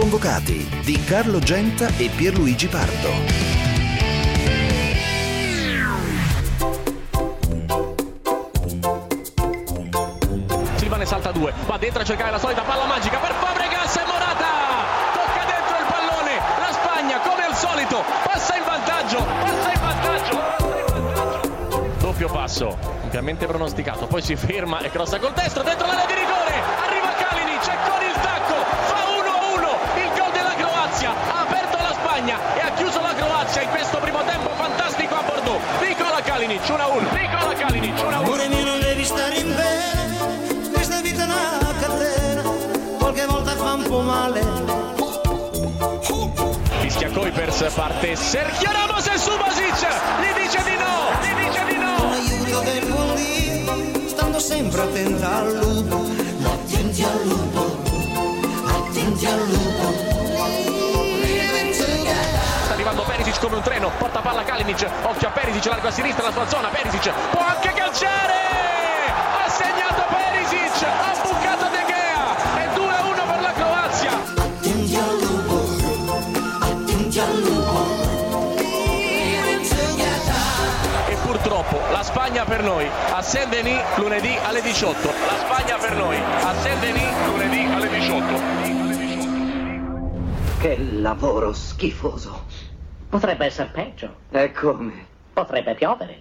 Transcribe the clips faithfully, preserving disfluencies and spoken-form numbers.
sconvocati di Carlo Genta e Pierluigi Pardo. Silva ne salta due, va dentro a cercare la solita palla magica per Fabregas e Morata tocca dentro il pallone, la Spagna come al solito passa in vantaggio, passa in vantaggio, doppio passo ampiamente pronosticato, poi si ferma e crossa col destro dentro l'area di rigore, arriva Kalinic e con il tacco fa uno a uno il gol della Croazia, ha aperto la Spagna e ha chiuso la Croazia in questo primo tempo fantastico a Bordeaux. Nicola Kalinic uno a uno, Nicola Kalinic uno a uno. Amore mio, non devi stare in bene, questa vita è una catena, qualche volta fa un po' male. Fischia Kuipers, parte Sergio Ramos e Subasic gli dice di no, gli dice di no. Con l'aiuto del buon Dio, stando sempre attenta al lupo, attenti al lupo, attenti al lupo. Sta arrivando Perisic come un treno, porta palla Kalinic, occhio a Perisic, largo a sinistra la sua zona, Perisic può anche calciare, ha segnato Perisic, ha bucato De Gea, è due a uno per la Croazia. Attenti al lupo, attenti al lupo. E purtroppo la Spagna per noi a Saint-Denis lunedì alle diciotto, la Spagna per noi a Saint-Denis lunedì alle diciotto. Che lavoro schifoso. Potrebbe essere peggio. E come? Potrebbe piovere.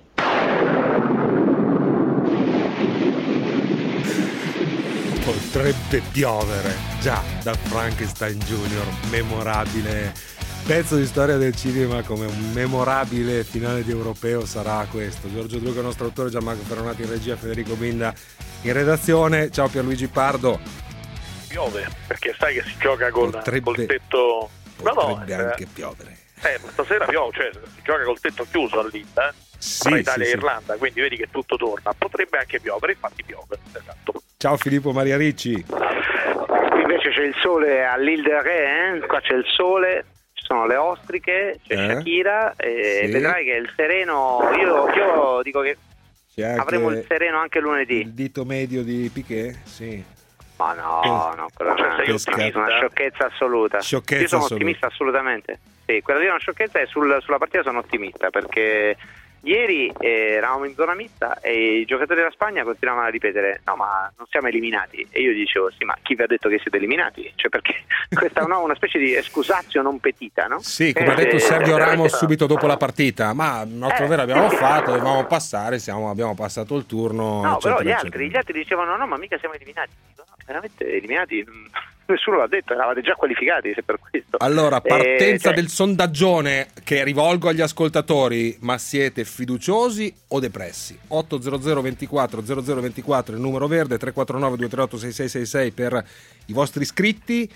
Potrebbe piovere. Già, da Frankenstein Junior, memorabile pezzo di storia del cinema, come un memorabile finale di Europeo sarà questo. Giorgio Druga, il nostro autore, Gianmarco Ferronati in regia, Federico Binda in redazione. Ciao Pierluigi Pardo. Piove, perché sai che si gioca col, potrebbe, col tetto. Potrebbe no, no, anche eh, piovere. Eh, ma stasera piove, cioè si gioca col tetto chiuso all'Inda, eh? Sì, tra Italia sì, e sì. Irlanda, quindi vedi che tutto torna. Potrebbe anche piovere, infatti piove. Esatto. Ciao Filippo Maria Ricci. Qui invece c'è il sole all'Île de Ré, eh? Qua c'è il sole, ci sono le ostriche, c'è Eh? Shakira e Sì. vedrai che il sereno, io, io dico che C'è anche avremo il sereno anche lunedì. il dito medio di Piquet? Sì. Ma no, no, quella Cioè, no, sei è ottimista? una sciocchezza assoluta. Sciocchezza io sono assoluta. ottimista assolutamente. Sì, quella lì è una sciocchezza e sul, sulla partita sono ottimista perché ieri eh, eravamo in zona mista e i giocatori della Spagna continuavano a ripetere no ma non siamo eliminati e io dicevo sì ma chi vi ha detto che siete eliminati? Cioè perché questa è no, una specie di excusatio non petita, no? Sì, come ha Eh, detto eh, Sergio eh, Ramos eh, subito dopo la partita, ma il nostro Eh. vero abbiamo fatto, dovevamo passare, siamo, abbiamo passato il turno. No, però eccetera, gli altri, eccetera. gli altri dicevano no ma mica siamo eliminati. Dico, no, veramente eliminati? Nessuno l'ha detto, eravate già qualificati se per questo. Allora, partenza Eh, cioè, del sondaggione che rivolgo agli ascoltatori, ma siete fiduciosi o depressi? ottocento ventiquattro zero zero ventiquattro il numero verde, tre quattro nove due tre otto sei sei sei sei per i vostri iscritti.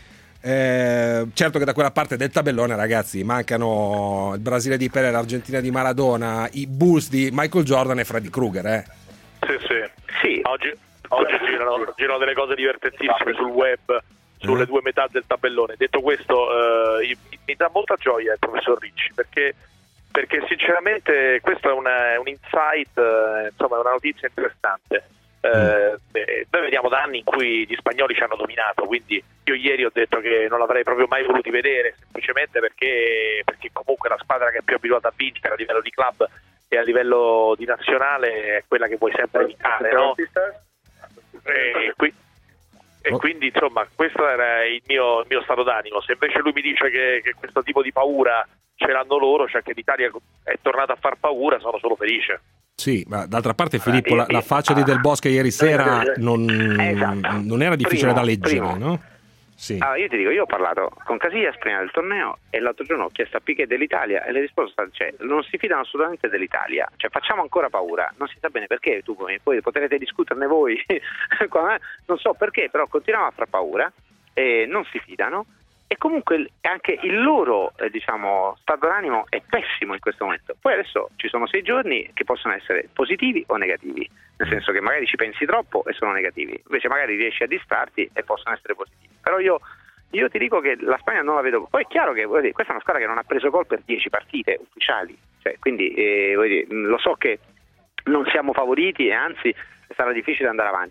Eh, certo che da quella parte del tabellone, ragazzi, mancano il Brasile di Pelé, l'Argentina di Maradona, i Bulls di Michael Jordan e Freddy Krueger, eh. Sì, sì. Sì. Oggi, oggi girano, girano delle cose divertentissime sul web, sulle Eh. due metà del tabellone. Detto questo, eh, mi dà molta gioia il professor Ricci, perché, perché sinceramente questo è un, un insight, eh, insomma è una notizia interessante. Eh, beh, noi vediamo da anni in cui gli spagnoli ci hanno dominato, quindi io ieri ho detto che non l'avrei proprio mai voluti vedere, semplicemente perché, perché comunque la squadra che è più abituata a vincere a livello di club e a livello di nazionale è quella che vuoi sempre evitare, no? E, qui, e quindi insomma questo era il mio, il mio stato d'animo. Se invece lui mi dice che, che questo tipo di paura ce l'hanno loro, cioè che l'Italia è tornata a far paura, sono solo felice. Sì, ma d'altra parte Filippo, la, la faccia di Del Bosque ieri sera non, Esatto. non era difficile Primo, da leggere, primo. no? Sì. Ah, io ti dico, io ho parlato con Casillas prima del torneo e l'altro giorno ho chiesto a Piquet dell'Italia e le risposte sono cioè, non si fidano assolutamente dell'Italia, cioè facciamo ancora paura, non si sa bene perché, tu poi potrete discuterne voi, non so perché, però continuiamo a far paura e non si fidano e comunque anche il loro eh, diciamo stato d'animo è pessimo in questo momento. Poi adesso ci sono sei giorni che possono essere positivi o negativi, nel senso che magari ci pensi troppo e sono negativi, invece magari riesci a distrarti e possono essere positivi. Però io, io ti dico che la Spagna non la vedo. Poi è chiaro che voglio dire, questa è una squadra che non ha preso gol per dieci partite ufficiali, cioè, quindi eh, voglio dire, lo so che non siamo favoriti e anzi sarà difficile andare avanti.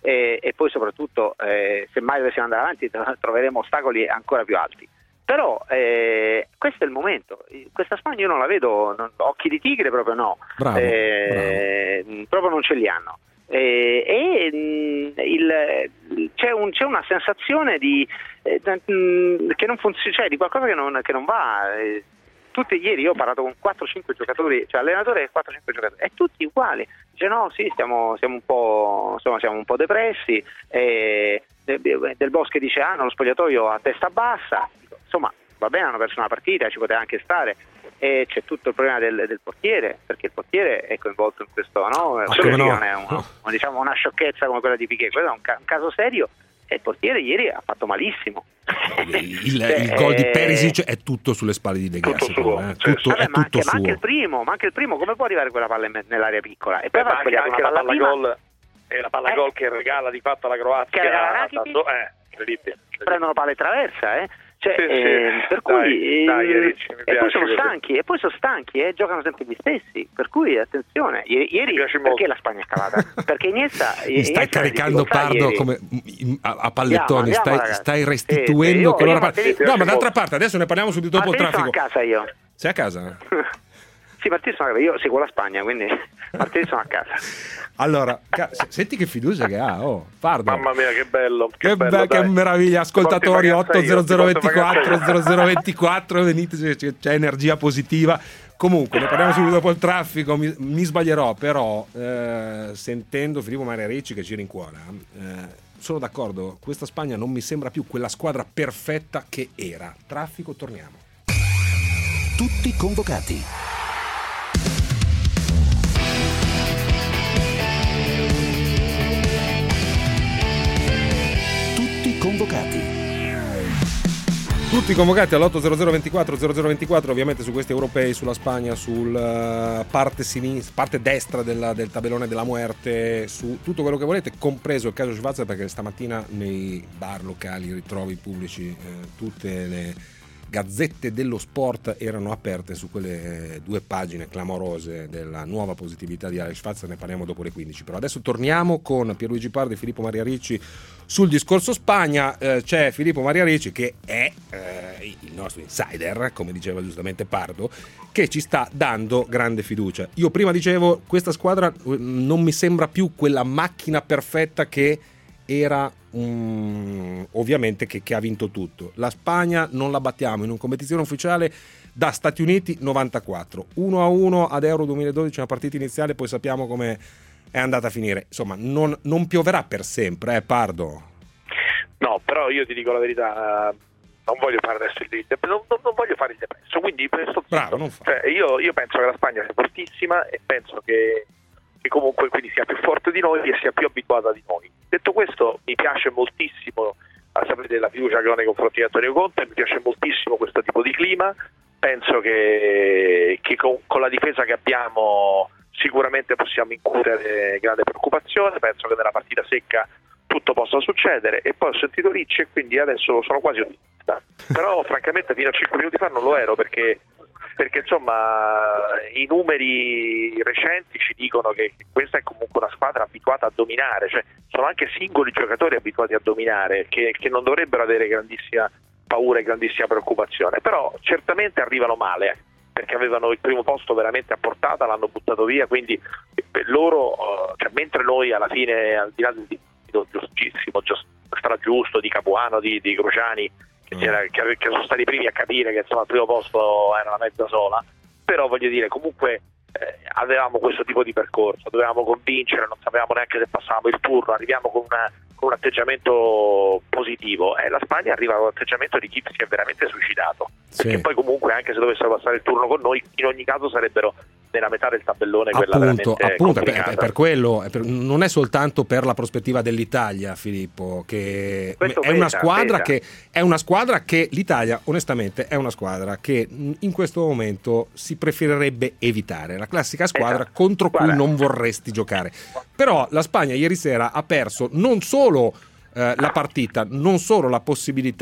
e, e poi soprattutto eh, se mai dovessimo andare avanti troveremo ostacoli ancora più alti. Però eh, questo è il momento. Questa Spagna io non la vedo, non, occhi di tigre proprio no, bravo, eh, bravo. proprio non ce li hanno. Eh, e mh, il, c'è, un, c'è una sensazione di eh, mh, che non funziona, cioè di qualcosa che non, che non va. Eh, tutti ieri io ho parlato con quattro cinque giocatori, cioè allenatore e quattro cinque giocatori, e tutti uguali. Dice no, sì, stiamo, siamo un po', insomma, siamo un po' depressi. Eh, Del Bosque dice ah, no, lo spogliatoio a testa bassa. Insomma, va bene, hanno perso una partita, ci poteva anche stare. E c'è tutto il problema del, del portiere, perché il portiere è coinvolto in questo, no? Ah, Solo no. non è una, diciamo, una sciocchezza come quella di Piqué, quello è un, ca- un caso serio. E il portiere ieri ha fatto malissimo. Il, Cioè, il gol di eh, Perisic è tutto sulle spalle di De Gea, tutto secondo suo. me. Sì, Tutto, Vabbè, è ma, anche, tutto ma anche suo. il primo, ma anche il primo, come può arrivare quella palla in- nell'area piccola? E poi Beh, va ma a anche, sbagliare anche una la palla palla prima, gol è la palla Eh. gol che regala di fatto alla Croazia. Che regala Rakitic. tanto- eh, incredibile. prendono palla e traversa, eh? Cioè, Sì, sì. eh, per Dai, cui dai, eh, Ricci, mi e poi piace sono così. stanchi, e poi sono stanchi, eh, giocano sempre gli stessi. Per cui attenzione, ieri, ieri Mi piace perché molto. la Spagna è calata? Perché Iniesta Mi stai caricando Pardo come a, a pallettoni, Andiamo, stai, ragazzi. stai Sì, restituendo sì, io- coloro io pa- Martedì- No, ma d'altra parte adesso ne parliamo subito dopo il Martedì sono traffico. a casa io. Sei a casa? Sì, martedì sono a casa, io seguo la Spagna, quindi martedì sono a casa. Allora, ca- senti che fiducia che ha, oh, Pardo. Mamma mia, che bello. Che, Che, bello, be- che dai. meraviglia, ascoltatori Ti porto in vacanza io, otto zero zero ti porto in ventiquattro vacanza zero io. zero ventiquattro, venite, c'è, c'è energia positiva. Comunque, ne parliamo subito dopo il traffico, mi, mi sbaglierò, però eh, sentendo Filippo Maria Ricci che ci rincuora, eh, sono d'accordo, questa Spagna non mi sembra più quella squadra perfetta che era. Traffico, torniamo. Tutti convocati. Tutti convocati. Tutti convocati all'otto zero zero ventiquattro zero zero ventiquattro, ovviamente su questi europei, sulla Spagna, sulla parte sinistra, parte destra della, del tabellone della muerte, su tutto quello che volete, compreso il caso Schwarzer, perché stamattina nei bar locali, ritrovi pubblici, eh, tutte le gazzette dello sport erano aperte su quelle due pagine clamorose della nuova positività di Alex Schwarzer. Ne parliamo dopo le quindici, però adesso torniamo con Pierluigi Pardi e Filippo Maria Ricci sul discorso Spagna. Eh, c'è Filippo Maria Ricci che è eh, il nostro insider, come diceva giustamente Pardo, che ci sta dando grande fiducia. Io prima dicevo, questa squadra non mi sembra più quella macchina perfetta che era um, ovviamente che, che ha vinto tutto. La Spagna non la battiamo in una competizione ufficiale da Stati Uniti novantaquattro, uno a uno ad Euro duemiladodici, una partita iniziale, poi sappiamo come è andata a finire. Insomma, non, non pioverà per sempre, eh, Pardo? No, però io ti dico la verità, eh, non voglio fare adesso il non, non, non voglio fare il depresso, quindi sto Bravo, non fa. Cioè, io, io penso che la Spagna sia fortissima e penso che, che comunque quindi sia più forte di noi e sia più abituata di noi. Detto questo, mi piace moltissimo, sapete, la fiducia che ho nei confronti di Antonio Conte, mi piace moltissimo questo tipo di clima, penso che, che con, con la difesa che abbiamo sicuramente possiamo incutere grande preoccupazione, penso che nella partita secca tutto possa succedere. E poi ho sentito Ricci e quindi adesso sono quasi ottimista, però francamente fino a cinque minuti fa non lo ero, perché perché insomma i numeri recenti ci dicono che questa è comunque una squadra abituata a dominare, cioè sono anche singoli giocatori abituati a dominare che, che non dovrebbero avere grandissima paura e grandissima preoccupazione, però certamente arrivano male, perché avevano il primo posto veramente a portata, l'hanno buttato via, quindi per loro, cioè, mentre noi alla fine, al di là del dibattito giustissimo, giusto, stragiusto di Capuano, di, di Cruciani, che, c'era, che, che sono stati i primi a capire che insomma il primo posto era una mezza sola, però voglio dire, comunque eh, avevamo questo tipo di percorso, dovevamo convincere, non sapevamo neanche se passavamo il turno, arriviamo con, una, con un atteggiamento positivo, e la Spagna arriva con un atteggiamento di chi si è veramente suicidato, Sì. perché poi comunque anche se dovessero passare il turno con noi, in ogni caso sarebbero nella metà del tabellone, quella Appunto, veramente appunto per, complicata. per quello, per- non è soltanto per la prospettiva dell'Italia, Filippo, che Questo è una pesa, squadra pesa. che è una squadra che l'Italia, onestamente, è una squadra che mh, in questo momento si preferirebbe evitare, la classica squadra Esatto. contro cui Guarda. non vorresti giocare. Però la Spagna ieri sera ha perso non solo eh, la partita, non solo la possibilità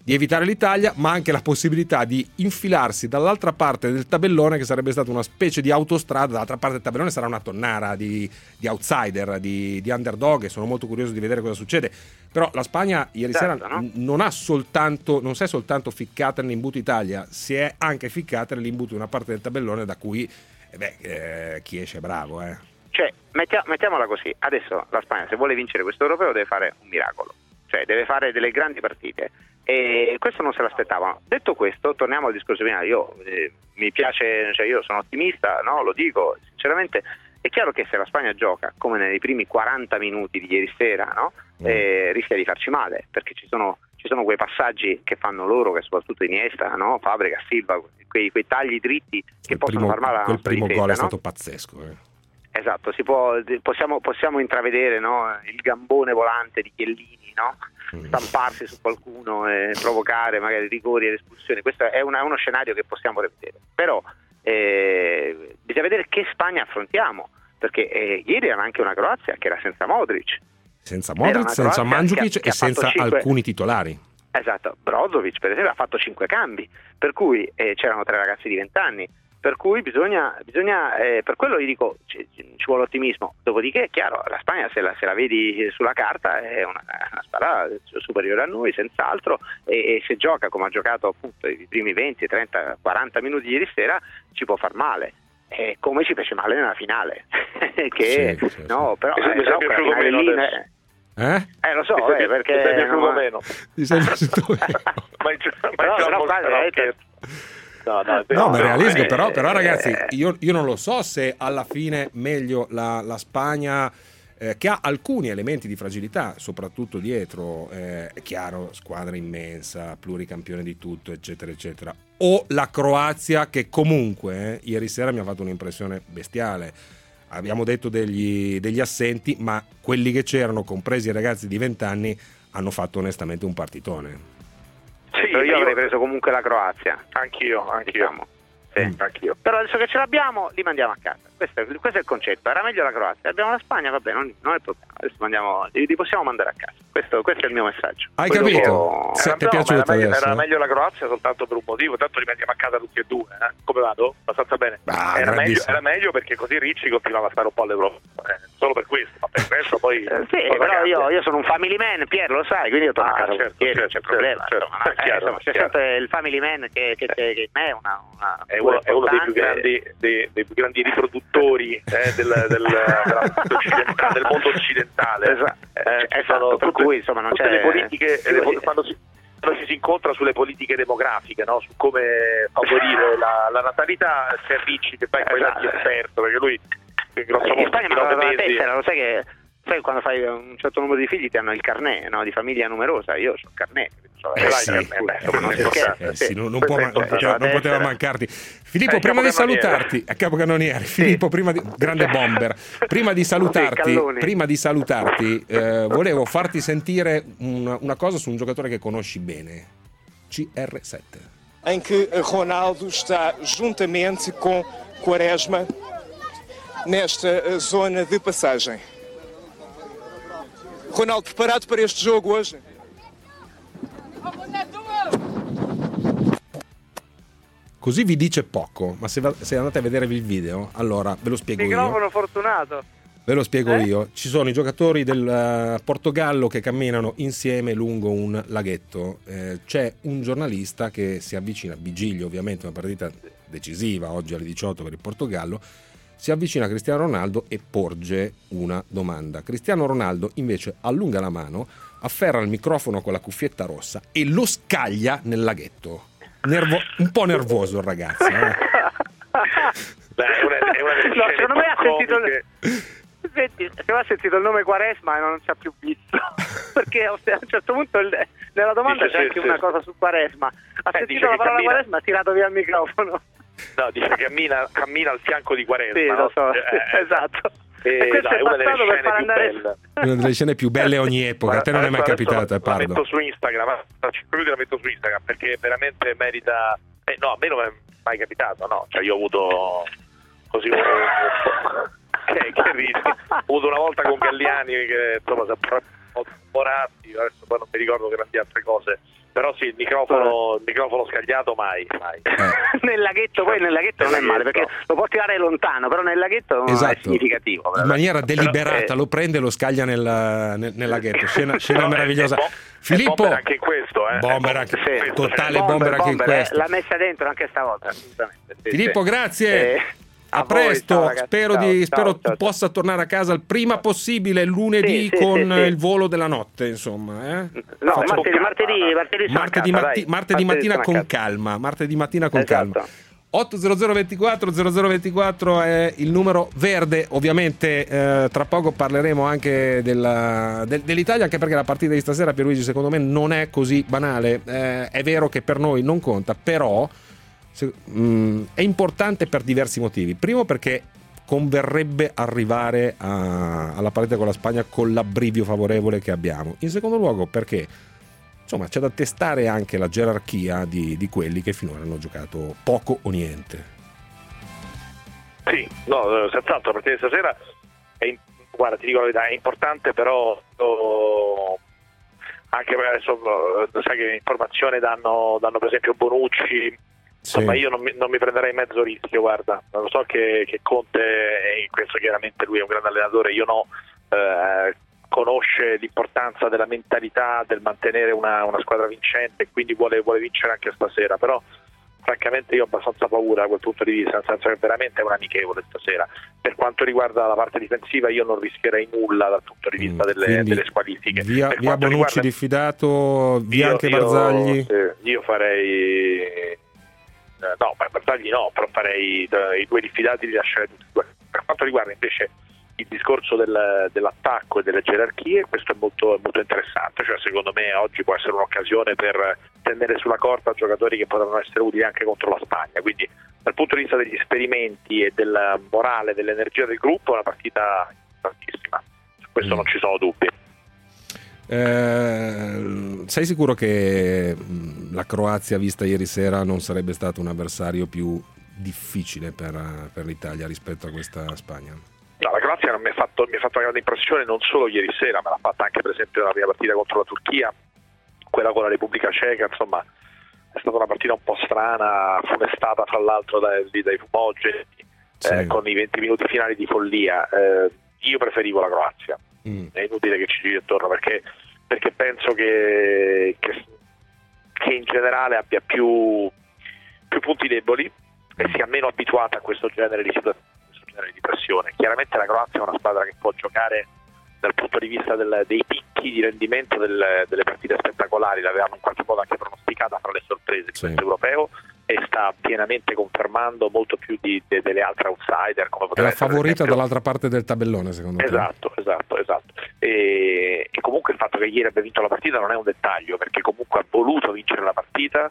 di evitare l'Italia, ma anche la possibilità di infilarsi dall'altra parte del tabellone, che sarebbe stata una specie di autostrada. Dall'altra parte del tabellone sarà una tonnara di, di outsider, di, di underdog, e sono molto curioso di vedere cosa succede. Però la Spagna ieri certo, sera no? non ha soltanto non si è soltanto ficcata nell'imbuto Italia, si è anche ficcata nell'imbuto di una parte del tabellone da cui eh beh, eh, chi esce è bravo, eh. Cioè, mettia, mettiamola così, adesso la Spagna, se vuole vincere questo europeo, deve fare un miracolo, cioè deve fare delle grandi partite, e questo non se l'aspettavano. Detto questo, torniamo al discorso prima. Io eh, mi piace, cioè io sono ottimista, no? Lo dico sinceramente. È chiaro che se la Spagna gioca come nei primi quaranta minuti di ieri sera, no? mm. eh, rischia di farci male, perché ci sono ci sono quei passaggi che fanno loro, che soprattutto Iniesta, no? Fabregas, Silva, quei, quei tagli dritti che il possono primo, far male alla quel nostra primo difesa, gol è no? stato pazzesco, eh. Esatto, si può, possiamo, possiamo intravedere, no? Il gambone volante di Chiellini, no? Stamparsi su qualcuno e provocare magari rigori ed espulsioni. Questo è, una, è uno scenario che possiamo prevedere, però eh, bisogna vedere che Spagna affrontiamo, perché eh, ieri era anche una Croazia che era senza Modric, senza Modric, senza Mandzukic e senza cinque... alcuni titolari. Esatto, Brozovic per esempio ha fatto cinque cambi, per cui eh, c'erano tre ragazzi di venti anni, per cui bisogna, bisogna eh, per quello gli dico ci, ci vuole ottimismo. Dopodiché è chiaro, la Spagna se la, se la vedi sulla carta è una, una squadra superiore a noi senz'altro, e, e se gioca come ha giocato appunto i primi venti, trenta, quaranta minuti ieri sera ci può far male, e come ci fece male nella finale che sì, sì, no sì. però, mi eh, però è piaciuto meno lì, adesso. Eh? Eh lo so, mi eh, perché mi è piaciuto no, meno. Ti sei piaciuto meno? ma in, ma però, in però, guarda, eh, no, no, No, ma no, realismo, eh, però, però ragazzi, eh. io, io non lo so se alla fine meglio la, la Spagna, eh, che ha alcuni elementi di fragilità, soprattutto dietro, eh, è chiaro, squadra immensa, pluricampione di tutto, eccetera, eccetera, o la Croazia, che comunque eh, ieri sera mi ha fatto un'impressione bestiale. Abbiamo detto degli, degli assenti, ma quelli che c'erano, compresi i ragazzi di venti anni, hanno fatto onestamente un partitone. Sì, io, io io avrei preso comunque la Croazia, anch'io, anch'io. diciamo. Sì. Mm. Anch'io. Però adesso che ce l'abbiamo li mandiamo a casa, questo è, questo è il concetto. Era meglio la Croazia, abbiamo la Spagna, vabbè, non, non è il problema, adesso mandiamo, li, li possiamo mandare a casa, questo, questo è il mio messaggio. Hai Poi capito? dopo- Se Era, ti è no, ma piaciuto era, meglio, adesso? era meglio la Croazia soltanto per un motivo, tanto li mandiamo a casa tutti e due, eh? Come vado? Abbastanza bene. Ah, era, meglio, grandissimo. era meglio perché così Ricci continuava a stare un po' all'Europa, eh, solo per questo, ma per il resto poi Eh, sì, cosa però io, cambia? io sono un family man, Pier, lo sai, quindi io torno Ah, a casa certo, volentieri, non certo, c'è problema. certo, insomma, certo, eh, chiaro, insomma, c'è chiaro. sempre il family man che, che, che, che è una, una è uno, è uno dei più importante. grandi, dei, dei più grandi riproduttori eh, del, del, della occidentale, del mondo occidentale. Esatto, Eh, ci esatto, sono per tutte- cui, insomma, non tutte c'è- le politiche, sì, le- sì. quando, si, quando ci si incontra sulle politiche demografiche, no? Su come favorire la, la natalità, c'è Ricci che poi poi Esatto. è esperto, perché lui grosso In modo Spagna mi ha nove dato la mesi. tessera, lo sai che sai quando fai un certo numero di figli ti hanno il carnet, no? Di famiglia numerosa, io ho il carnet. So, Eh eh, sì, il carnet, eh, non eh, si scherza, Eh sì. sì, non, non può- non Questo è poteva, non la poteva tessera. mancarti. Filippo, Eh, prima di capocannoniere. salutarti, a capocannoniere, Filippo, prima di, grande bomber, prima di salutarti, Calloni. prima di salutarti eh, volevo farti sentire una, una cosa su un giocatore che conosci bene, C R sette. em que Ronaldo está juntamente com Quaresma nesta eh, zona de passagem. Ronaldo, preparado para este jogo hoje? Così vi dice poco, ma se, va- se andate a vedere il video, allora ve lo spiego io. Microfono fortunato. Ve lo spiego Eh? io. Ci sono i giocatori del eh, Portogallo che camminano insieme lungo un laghetto. Eh, c'è un giornalista che si avvicina, Vigilio ovviamente, una partita decisiva oggi alle diciotto per il Portogallo, si avvicina a Cristiano Ronaldo e porge una domanda. Cristiano Ronaldo invece allunga la mano, afferra il microfono con la cuffietta rossa e lo scaglia nel laghetto. Nervo- un po' nervoso il ragazzo. Eh? Beh, è una, è una delle No, scene secondo me ha più sentito comiche. Senti, se ha sentito il nome Quaresma e non ci ha più visto, perché a un certo punto il- nella domanda Dice, c'è sì, anche sì. una cosa su Quaresma. Ha Eh, dice sentito la che parola cammina- Quaresma, ha tirato via il microfono. No, dice che cammina, cammina al fianco di Quaresma. Sì, no? lo so, Eh, esatto. E, E questo dai, è una delle bastato per scene far più andare belle. Una delle scene più belle ogni epoca. A te non è mai Adesso- capitata, adesso la Pardo. metto su Instagram, tra cinque minuti la metto su Instagram perché veramente merita. Eh, no, a me non è mai capitato, no. Cioè, io ho avuto così un, un che, che ridi. Ho avuto una volta con Galliani che insomma si è un po' Moratti, adesso poi non mi ricordo grandi altre cose. Però sì, il microfono, il microfono scagliato mai, mai. Eh. Nel laghetto, poi nel laghetto non è male, perché lo può tirare lontano, però nel laghetto Esatto. è significativo. In maniera deliberata però, eh, lo prende e lo scaglia nel, nel, nel laghetto. Scena, scena no, meravigliosa. È, è, Filippo, è bomber anche in questo, eh. bomber anche, È bomber, totale cioè, bomber, bomber, anche bomber, in questo. eh, l'ha messa dentro anche stavolta, assolutamente. Sì, Filippo, sì. grazie. Eh, A, a presto, voi, ciao, ragazzi, spero, ciao, di, ciao, spero ciao, tu ciao. possa tornare a casa il prima possibile lunedì Sì, sì, con sì, sì. il volo della notte, insomma. Eh? No, Faccio- martedì, martedì, martedì, sono a martedì, casa, matti- dai. martedì mattina sono a con casa. calma, martedì mattina con Esatto. calma. otto zero zero ventiquattro zero zero ventiquattro è il numero verde. Ovviamente eh, tra poco parleremo anche della, del, dell'Italia, anche perché la partita di stasera, Pierluigi, secondo me non è così banale. Eh, è vero che per noi non conta, però se, mh, è importante per diversi motivi. Primo, perché converrebbe arrivare a, alla partita con la Spagna con l'abbrivio favorevole che abbiamo. In secondo luogo, perché insomma c'è da testare anche la gerarchia di, di quelli che finora hanno giocato poco o niente. Sì, no, senz'altro, perché stasera è, guarda, ti dico la verità, è importante, però oh, anche per adesso sai che informazione danno, danno per esempio Bonucci. Insomma, Sì. io non mi, non mi prenderei mezzo rischio, guarda. Lo so che, che Conte, e in questo chiaramente lui è un grande allenatore, io no, eh, conosce l'importanza della mentalità, del mantenere una, una squadra vincente, e quindi vuole, vuole vincere anche stasera, però francamente io ho abbastanza paura da quel punto di vista, nel senso che veramente è un amichevole stasera. Per quanto riguarda la parte difensiva io non rischierei nulla dal punto di vista delle, Quindi delle squalifiche. Via, Per via quanto Bonucci riguarda- diffidato, via io- anche io- Barzagli. sì, io farei eh, no, per Barzagli no, però farei eh, i due diffidati li lascerei tutti e due. Per quanto riguarda invece il discorso del, dell'attacco e delle gerarchie, questo è molto, molto interessante, cioè secondo me oggi può essere un'occasione per tenere sulla corda giocatori che potranno essere utili anche contro la Spagna, quindi dal punto di vista degli esperimenti e del morale, dell'energia del gruppo è una partita importantissima, su questo Mm. non ci sono dubbi. Eh, sei sicuro che mh, la Croazia vista ieri sera non sarebbe stato un avversario più difficile per, per l'Italia rispetto a questa Spagna? No, la Croazia non mi ha fatto, mi ha fatto una grande impressione non solo ieri sera, ma l'ha fatta anche per esempio nella prima partita contro la Turchia, quella con la Repubblica Ceca, insomma è stata una partita un po' strana, funestata fra l'altro dai, dai fumogeni, Sì. eh, con i venti minuti finali di follia. Eh, io preferivo la Croazia, Mm. è inutile che ci giri attorno, perché, perché penso che, che, che in generale abbia più, più punti deboli e sia meno abituata a questo genere di situazioni, di pressione. Chiaramente la Croazia è una squadra che può giocare dal punto di vista del, dei picchi di rendimento del, delle partite spettacolari, l'avevamo in qualche modo anche pronosticata fra le sorprese di Sì. questo europeo e sta pienamente confermando molto più di, de, delle altre outsider, come È potrebbe la essere, per favorita esempio, dall'altra parte del tabellone, secondo te? Esatto, esatto, esatto. E, e comunque il fatto che ieri abbia vinto la partita non è un dettaglio, perché comunque ha voluto vincere la partita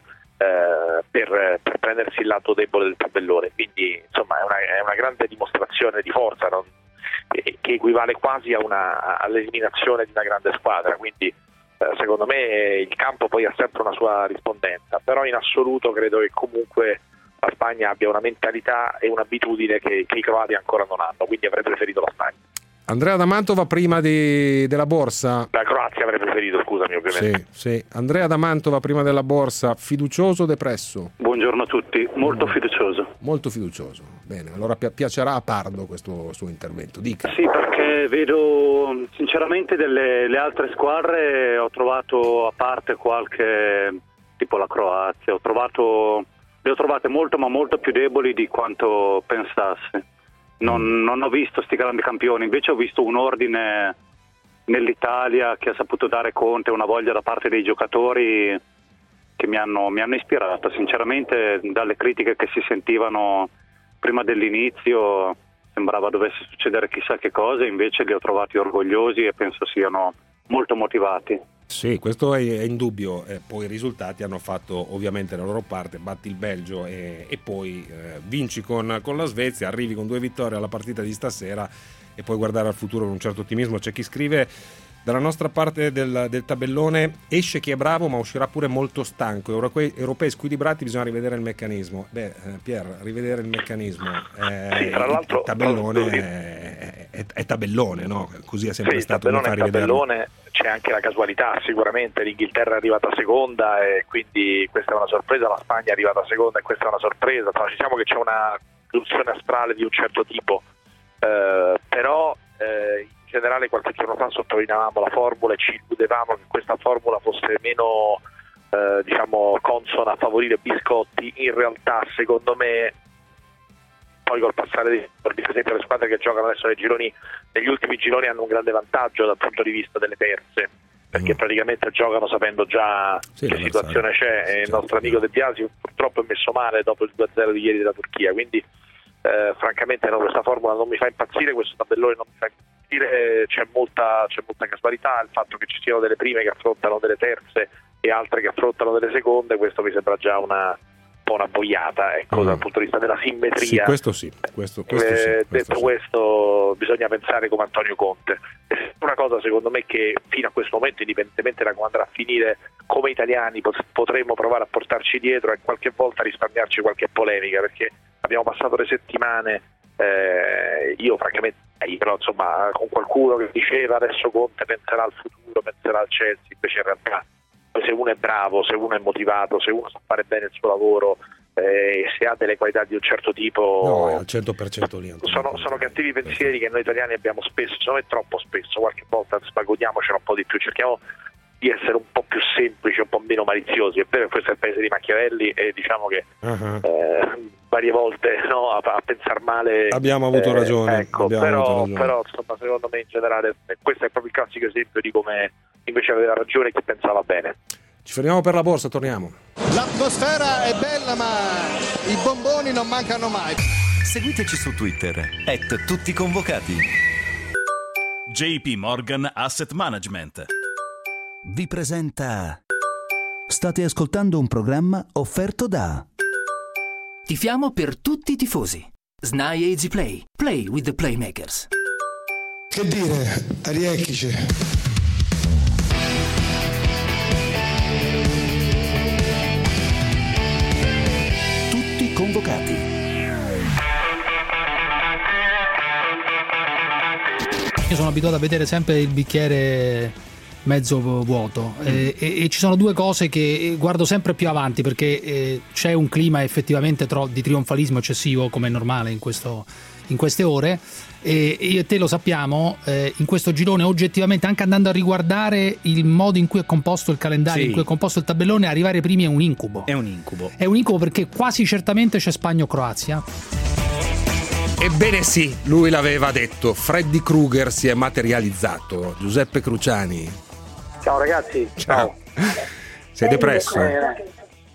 eh, per, per prendersi il lato debole del tabellone, quindi insomma è una, è una grande dimostrazione di forza, non, che, che equivale quasi a una, all'eliminazione di una grande squadra, quindi eh, secondo me il campo poi ha sempre una sua rispondenza, però in assoluto credo che comunque la Spagna abbia una mentalità e un'abitudine che, che i croati ancora non hanno, quindi avrei preferito la Spagna. Andrea da Mantova prima di, della borsa. La Croazia avrei preferito, scusami, ovviamente. Sì, sì. Andrea da Mantova prima della borsa, fiducioso o depresso? Buongiorno a tutti, molto fiducioso. Molto fiducioso. Bene, allora pi- piacerà a Pardo questo suo intervento. Dica. Sì, perché vedo sinceramente delle le altre squadre, ho trovato a parte qualche, tipo la Croazia, ho trovato, le ho trovate molto ma molto più deboli di quanto pensassi. Non, non ho visto sti grandi campioni, invece ho visto un ordine nell'Italia che ha saputo dare Conte, una voglia da parte dei giocatori che mi hanno, mi hanno ispirato. Sinceramente dalle critiche che si sentivano prima dell'inizio sembrava dovesse succedere chissà che cosa, invece li ho trovati orgogliosi e penso siano molto motivati. Sì, questo è, è indubbio, eh, poi i risultati hanno fatto ovviamente la loro parte, batti il Belgio e, e poi eh, vinci con, con la Svezia, arrivi con due vittorie alla partita di stasera e puoi guardare al futuro con un certo ottimismo. C'è chi scrive dalla nostra parte del, del tabellone: esce chi è bravo ma uscirà pure molto stanco, europei, europei squilibrati, bisogna rivedere il meccanismo. Beh, eh, Pier, rivedere il meccanismo, eh, Sì, tra l'altro, il tabellone tra è, è, è tabellone, no? Così è sempre Sì, stato, il tabellone, non fa è rivederlo. tabellone, ci c'è anche la casualità, sicuramente l'Inghilterra è arrivata seconda e quindi questa è una sorpresa, la Spagna è arrivata seconda e questa è una sorpresa, no, diciamo che c'è una riduzione astrale di un certo tipo, eh, però eh, in generale qualche giorno fa sottolineavamo la formula e ci illudevamo che questa formula fosse meno eh, diciamo consona a favorire Biscotti. In realtà secondo me poi col passare dei giorni, per esempio le squadre che giocano adesso nei gironi, negli ultimi gironi hanno un grande vantaggio dal punto di vista delle terze, perché mm. praticamente giocano sapendo già sì, che situazione c'è, e il nostro amico De Biasi purtroppo è messo male dopo il due a zero di ieri della Turchia, quindi eh, francamente no, questa formula non mi fa impazzire, questo tabellone non mi fa impazzire, c'è molta, c'è molta casualità, il fatto che ci siano delle prime che affrontano delle terze e altre che affrontano delle seconde, questo mi sembra già una una boiata, ecco, mm. dal punto di vista della simmetria. Sì, questo sì, questo, questo eh, sì questo detto sì. questo, bisogna pensare come Antonio Conte. È una cosa secondo me che fino a questo momento, indipendentemente da come andrà a finire, come italiani potremmo provare a portarci dietro e qualche volta risparmiarci qualche polemica, perché abbiamo passato le settimane, eh, io francamente, però insomma, con qualcuno che diceva adesso Conte penserà al futuro, penserà al Chelsea, invece in realtà se uno è bravo, se uno è motivato, se uno sa fare bene il suo lavoro e eh, se ha delle qualità di un certo tipo, no, è al cento per cento lì. Sono, sono cattivi pensieri che noi italiani abbiamo spesso, secondo me troppo spesso, qualche volta spagoniamocela un po' di più, cerchiamo di essere un po' più semplici, un po' meno maliziosi. È vero che questo è il paese di Machiavelli e diciamo che uh-huh. eh, varie volte no, a, a pensar male abbiamo avuto eh, ragione, ecco, abbiamo però, avuto ragione. Però insomma secondo me in generale questo è proprio il classico esempio di come invece aveva ragione chi pensava bene. Ci fermiamo per la borsa, torniamo. L'atmosfera è bella ma i bomboni non mancano mai. Seguiteci su Twitter at tutti convocati. J P Morgan Asset Management vi presenta. State ascoltando un programma offerto da Tifiamo per tutti i tifosi. S N A I Easy Play. Play with the Playmakers. Che dire, Ariecchice. Convocati. Io sono abituato a vedere sempre il bicchiere mezzo vuoto mm. e, e, e ci sono due cose che guardo sempre più avanti, perché eh, c'è un clima effettivamente tro- di trionfalismo eccessivo, come è normale in, questo, in queste ore, e io e te lo sappiamo, eh, in questo girone oggettivamente, anche andando a riguardare il modo in cui è composto il calendario, sì. in cui è composto il tabellone, arrivare primi è un incubo. È un incubo. È un incubo perché quasi certamente c'è Spagna o Croazia. Ebbene sì, lui l'aveva detto, Freddy Krueger si è materializzato. Giuseppe Cruciani. Ciao ragazzi. Ciao. Sei depresso? Eh,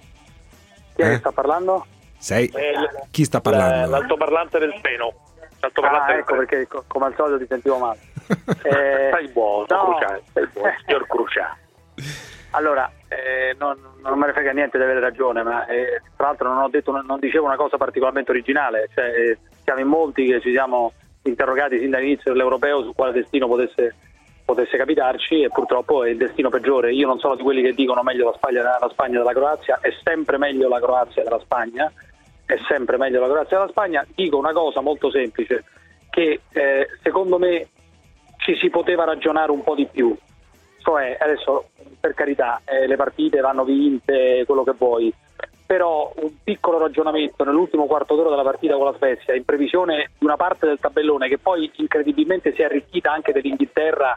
chi è eh? che sta parlando? Sei? Eh, Chi sta parlando? L'altoparlante del seno. Ah, ecco perché come al solito ti sentivo male. Eh, stai buono, no. Cruciani, stai buono, signor Cruciani. Allora, eh, non, non me ne frega niente di avere ragione, ma eh, tra l'altro non ho detto, non dicevo una cosa particolarmente originale, cioè eh, siamo in molti che ci siamo interrogati sin dall'inizio dell'Europeo su quale destino potesse, potesse capitarci, e purtroppo è il destino peggiore. Io non sono di quelli che dicono meglio la Spagna, la Spagna della Croazia, è sempre meglio la Croazia della Spagna, è sempre meglio la Croazia della Spagna. Dico una cosa molto semplice, che eh, secondo me ci si poteva ragionare un po' di più, cioè adesso per carità eh, le partite vanno vinte, quello che vuoi, però un piccolo ragionamento nell'ultimo quarto d'ora della partita con la Svezia, in previsione di una parte del tabellone che poi incredibilmente si è arricchita anche dell'Inghilterra,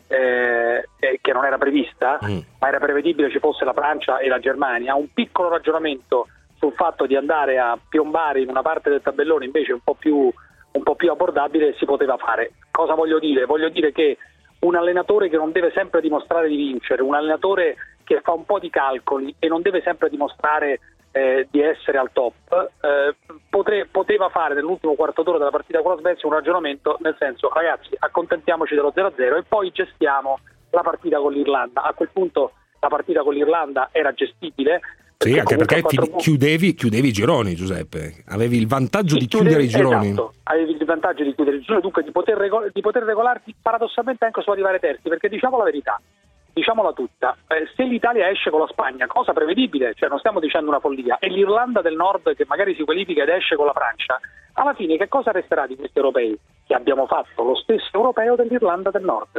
eh, eh, che non era prevista, mm. ma era prevedibile ci fosse la Francia e la Germania, un piccolo ragionamento sul fatto di andare a piombare in una parte del tabellone invece un po' più un po' più abbordabile si poteva fare. Cosa voglio dire? Voglio dire che un allenatore che non deve sempre dimostrare di vincere, un allenatore che fa un po' di calcoli e non deve sempre dimostrare eh, di essere al top, eh, potre, poteva fare nell'ultimo quarto d'ora della partita con la Svezia un ragionamento nel senso: ragazzi, accontentiamoci dello zero a zero e poi gestiamo la partita con l'Irlanda. A quel punto la partita con l'Irlanda era gestibile. Sì, anche perché fi- chiudevi, chiudevi i gironi, Giuseppe. Avevi il vantaggio sì, di chiudere chiudevi, i gironi. Esatto, avevi il vantaggio di chiudere i gironi, dunque di poter, regol- di poter regolarti paradossalmente anche su arrivare terzi, perché diciamo la verità, diciamola tutta, eh, se l'Italia esce con la Spagna, cosa prevedibile, cioè non stiamo dicendo una follia, e l'Irlanda del Nord che magari si qualifica ed esce con la Francia, alla fine che cosa resterà di questi europei? Che abbiamo fatto lo stesso europeo dell'Irlanda del Nord.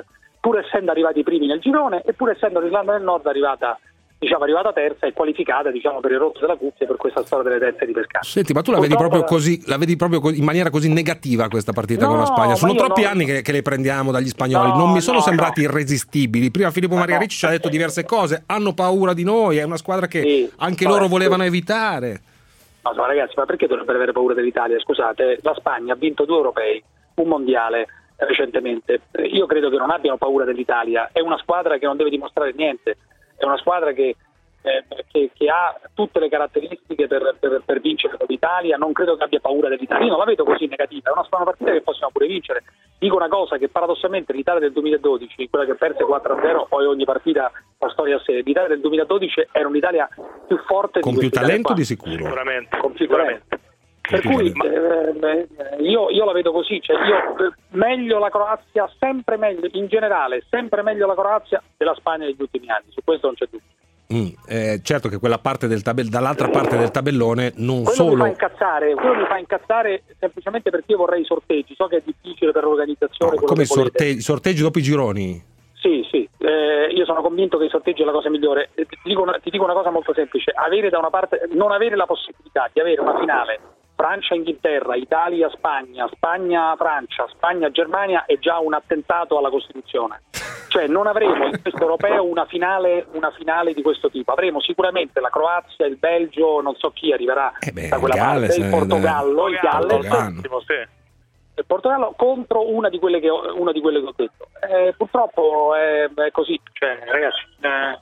pur essendo arrivati i primi nel girone e pur essendo l'Irlanda del Nord arrivata diciamo arrivata terza e qualificata diciamo per il rotto della cuffia per questa storia delle terze di pescato. Senti, ma tu la vedi proprio così, la vedi proprio così, in maniera così negativa questa partita no, con la Spagna? Sono troppi no. anni che, che le prendiamo dagli spagnoli, no, non mi sono no, sembrati no. irresistibili. Prima Filippo Maria no. Ricci ci ha detto diverse cose, hanno paura di noi, è una squadra che sì, anche vabbè, loro volevano sì. evitare. No, no, ragazzi, ma perché dovrebbero avere paura dell'Italia? Scusate, la Spagna ha vinto due europei, un mondiale recentemente. Io credo che non abbiano paura dell'Italia, è una squadra che non deve dimostrare niente, è una squadra che Eh, che, che ha tutte le caratteristiche per, per, per vincere con l'Italia. Non credo che abbia paura dell'Italia, io non la vedo così negativa, è una, una partita che possiamo pure vincere. Dico una cosa, che paradossalmente l'Italia del duemiladodici, quella che perse quattro a zero, poi ogni partita la storia a sé, l'Italia del duemiladodici era un'Italia più forte con di più talento qua. di sicuro, sicuramente, con più talento. Per cui eh, io, io la vedo così, cioè io meglio la Croazia, sempre meglio, in generale, sempre meglio la Croazia della Spagna negli ultimi anni, su questo non c'è dubbio. Mm, eh, certo che quella parte del tabell- dall'altra parte del tabellone non quello solo mi fa incazzare, quello mi fa incazzare semplicemente perché io vorrei i sorteggi, so che è difficile per l'organizzazione. no, come i sorteggi, sorteggi dopo i gironi. Sì, sì, eh, io sono convinto che i sorteggi è la cosa migliore. Eh, ti, dico una, ti dico una cosa molto semplice, avere da una parte, non avere la possibilità di avere una finale Francia-Inghilterra, Italia-Spagna, Spagna-Francia, Spagna-Germania è già un attentato alla Costituzione. Cioè non avremo in questo europeo una finale, una finale di questo tipo. Avremo sicuramente la Croazia, il Belgio, non so chi arriverà eh beh, da quella Galles, parte, il Portogallo, eh, il Galles, sì. il Portogallo contro una di quelle che ho, una di quelle che ho detto. Eh, purtroppo è, è così, cioè ragazzi, eh,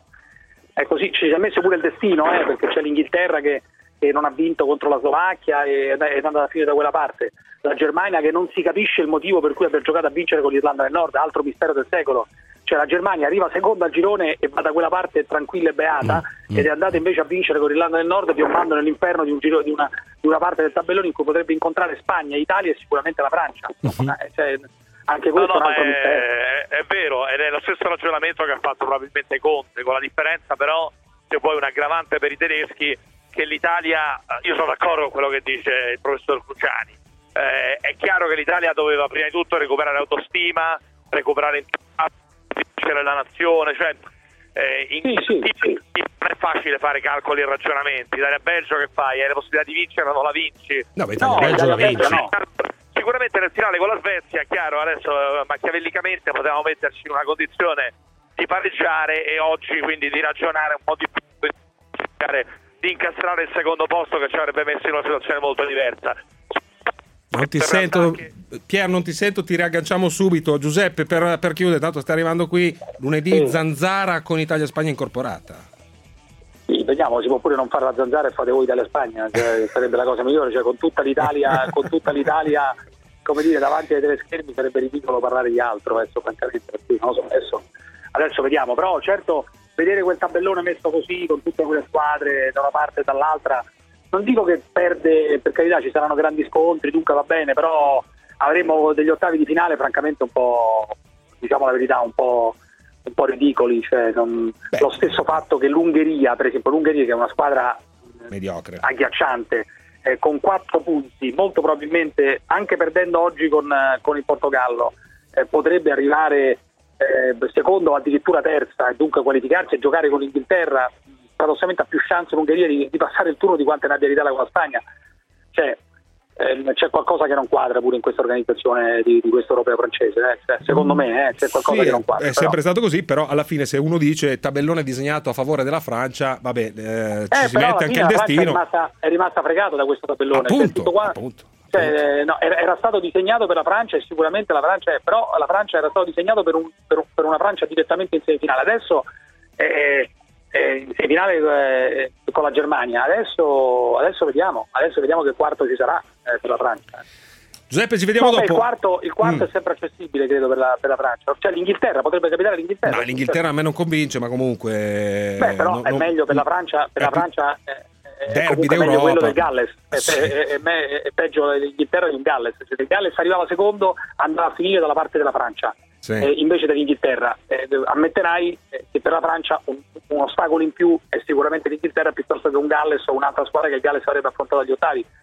è così, ci si è messo pure il destino, eh, perché c'è l'Inghilterra che che non ha vinto contro la Slovacchia e è andata a finire da quella parte, la Germania che non si capisce il motivo per cui abbia giocato a vincere con l'Irlanda del Nord, altro mistero del secolo, cioè la Germania arriva seconda al girone e va da quella parte tranquilla e beata mm, ed è andata invece a vincere con l'Irlanda del Nord piombando nell'inferno di un giro di una, di una parte del tabellone in cui potrebbe incontrare Spagna, Italia e sicuramente la Francia. Mm-hmm. eh, cioè, anche questo no, no, è un altro è, mistero. È, è vero, ed è lo stesso ragionamento che ha fatto probabilmente Conte, con la differenza però che poi un aggravante per i tedeschi che l'Italia, io sono d'accordo con quello che dice il professor Cruciani, eh, è chiaro che l'Italia doveva prima di tutto recuperare autostima, recuperare vincere la nazione, cioè eh, in sì, sì, sì. non è facile fare calcoli e ragionamenti. Italia-Belgio che fai? Hai la possibilità di vincere o non la vinci? No, Italia-Belgio no, la vinci. No. Sicuramente nel finale con la Svezia, chiaro, adesso machiavellicamente potevamo metterci in una condizione di pareggiare e oggi quindi di ragionare un po' di più, di incastrare il secondo posto che ci avrebbe messo in una situazione molto diversa. Non ti sento, che... Pier, non ti sento, ti riagganciamo subito. Giuseppe, per, per chiudere, tanto stai arrivando qui lunedì, sì. Zanzara con Italia-Spagna incorporata. Sì, vediamo, si può pure non fare la zanzara e fate voi Italia-Spagna, cioè, sarebbe la cosa migliore, cioè con tutta l'Italia, con tutta l'Italia, come dire, davanti ai teleschermi sarebbe ridicolo parlare di altro, adesso francamente, perché non lo so, adesso, adesso vediamo, però certo vedere quel tabellone messo così con tutte quelle squadre da una parte e dall'altra, non dico che perde, per carità ci saranno grandi scontri, dunque va bene, però avremo degli ottavi di finale francamente un po', diciamo la verità, un po' un po' ridicoli, cioè non, lo stesso fatto che l'Ungheria, per esempio l'Ungheria che è una squadra mediocre, agghiacciante, eh, con quattro punti, molto probabilmente anche perdendo oggi con, con il Portogallo, eh, potrebbe arrivare eh, secondo o addirittura terza e dunque qualificarsi e giocare con l'Inghilterra. Paradossalmente ha più chance l'Ungheria di, di passare il turno di quante ne abbia l'Italia con la Spagna, cioè eh, c'è qualcosa che non quadra pure in questa organizzazione di, di questo europeo francese, eh. cioè, secondo me eh, c'è qualcosa sì, che non quadra. È però. sempre stato così, però alla fine se uno dice tabellone disegnato a favore della Francia, vabbè, eh, ci eh, si mette anche il la destino. È rimasta, è rimasta fregato da questo tabellone, appunto, tutto qua, appunto, cioè, appunto. Eh, no, era, era stato disegnato per la Francia e sicuramente la Francia è, però la Francia era stato disegnato per, un, per, un, per una Francia direttamente in semifinale, adesso eh, eh, in semifinale eh, con la Germania, adesso, adesso vediamo adesso vediamo che quarto ci sarà eh, per la Francia. Giuseppe, ci vediamo no, dopo. Beh, il quarto, il quarto mm. è sempre accessibile, credo, per la, per la Francia. Cioè l'Inghilterra, potrebbe capitare l'Inghilterra. No, l'Inghilterra a me non convince, ma comunque... Beh, però no, è no, meglio per la Francia, per la più... Francia è, è derby comunque meglio quello del d'Europa. Galles. È, Sì. è, è, è, è peggio l'Inghilterra di un Galles. Se il Galles arrivava secondo, andava a finire dalla parte della Francia. Sì. Eh, invece dell'Inghilterra. Eh, ammetterai eh, che per la Francia un, un ostacolo in più è sicuramente l'Inghilterra piuttosto che un Galles o un'altra squadra che il Galles avrebbe affrontato agli ottavi.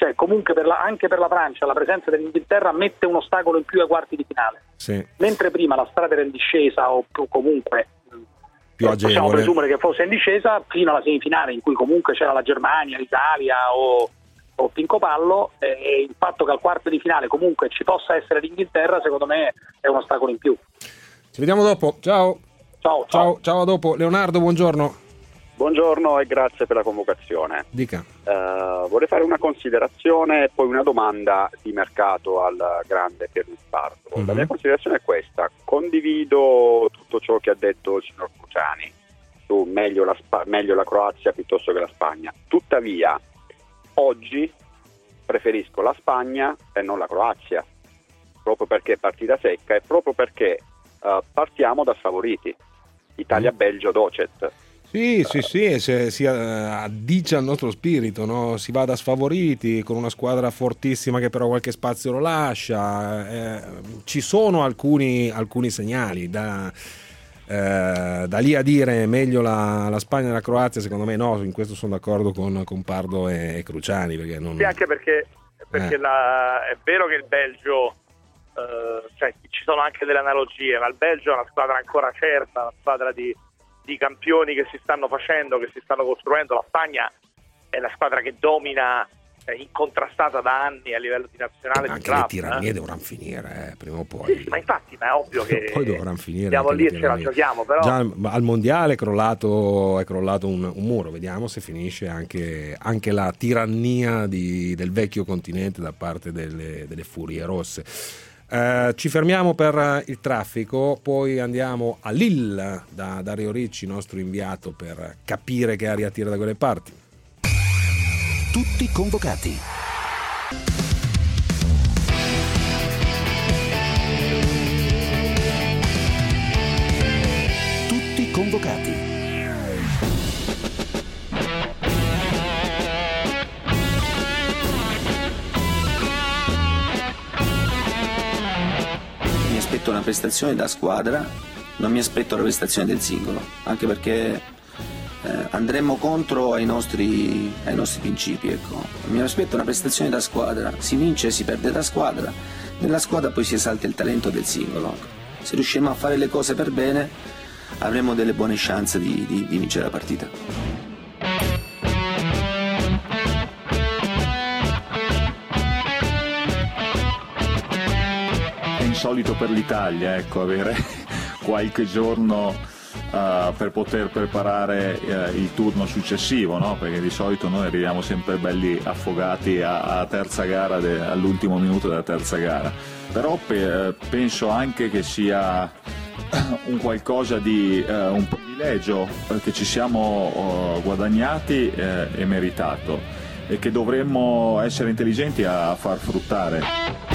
cioè comunque per la, anche per la Francia la presenza dell'Inghilterra mette un ostacolo in più ai quarti di finale, sì. Mentre prima la strada era in discesa o comunque più agevole. Possiamo presumere che fosse in discesa fino alla semifinale in cui comunque c'era la Germania, l'Italia o, o Pinco Pallo, e il fatto che al quarto di finale comunque ci possa essere l'Inghilterra secondo me è un ostacolo in più. Ci vediamo dopo, ciao. Ciao, ciao. Ciao, ciao a dopo. Leonardo, buongiorno. Buongiorno e grazie per la convocazione. Dica. Uh, vorrei fare una considerazione e poi una domanda di mercato al grande Pierluigi Pardo. Mm-hmm. La mia considerazione è questa: condivido tutto ciò che ha detto il signor Cruciani su meglio la, Sp- meglio la Croazia piuttosto che la Spagna. Tuttavia, oggi preferisco la Spagna e non la Croazia, proprio perché è partita secca e proprio perché uh, partiamo da sfavoriti. Italia-Belgio docet. Sì, sì, sì, si, si addice al nostro spirito, no? Si va da sfavoriti con una squadra fortissima che però qualche spazio lo lascia. Eh, ci sono alcuni, alcuni segnali da, eh, da lì a dire meglio la, la Spagna e la Croazia, secondo me no, in questo sono d'accordo con, con Pardo e, e Cruciani. Perché non... Sì, anche perché, perché eh. la, è vero che il Belgio, eh, cioè ci sono anche delle analogie, ma il Belgio è una squadra ancora certa, una squadra di di campioni che si stanno facendo, che si stanno costruendo. La Spagna è la squadra che domina, è incontrastata da anni a livello di nazionale. Anche di draft, le tirannie eh? dovranno finire, eh, prima o poi. Sì, ma infatti, ma è ovvio che poi dovranno finire. Siamo lì e ce la giochiamo, però. Già al mondiale è crollato, è crollato un, un muro, vediamo se finisce anche, anche la tirannia di, del vecchio continente da parte delle, delle furie rosse. Uh, ci fermiamo per il traffico, poi andiamo a Lille da Dario Ricci, nostro inviato, per capire che aria tira da quelle parti. Tutti convocati. Tutti convocati. Una prestazione da squadra, non mi aspetto la prestazione del singolo, anche perché eh, andremmo contro ai nostri, ai nostri principi, ecco. Mi aspetto una prestazione da squadra, si vince e si perde da squadra, nella squadra poi si esalta il talento del singolo. Se riusciremo a fare le cose per bene avremo delle buone chance di, di, di vincere la partita. Solito per l'Italia, ecco, avere qualche giorno uh, per poter preparare uh, il turno successivo, no? Perché di solito noi arriviamo sempre belli affogati a, a terza gara, de, all'ultimo minuto della terza gara, però pe, penso anche che sia un qualcosa di uh, un privilegio che ci siamo uh, guadagnati uh, e meritato e che dovremmo essere intelligenti a far fruttare.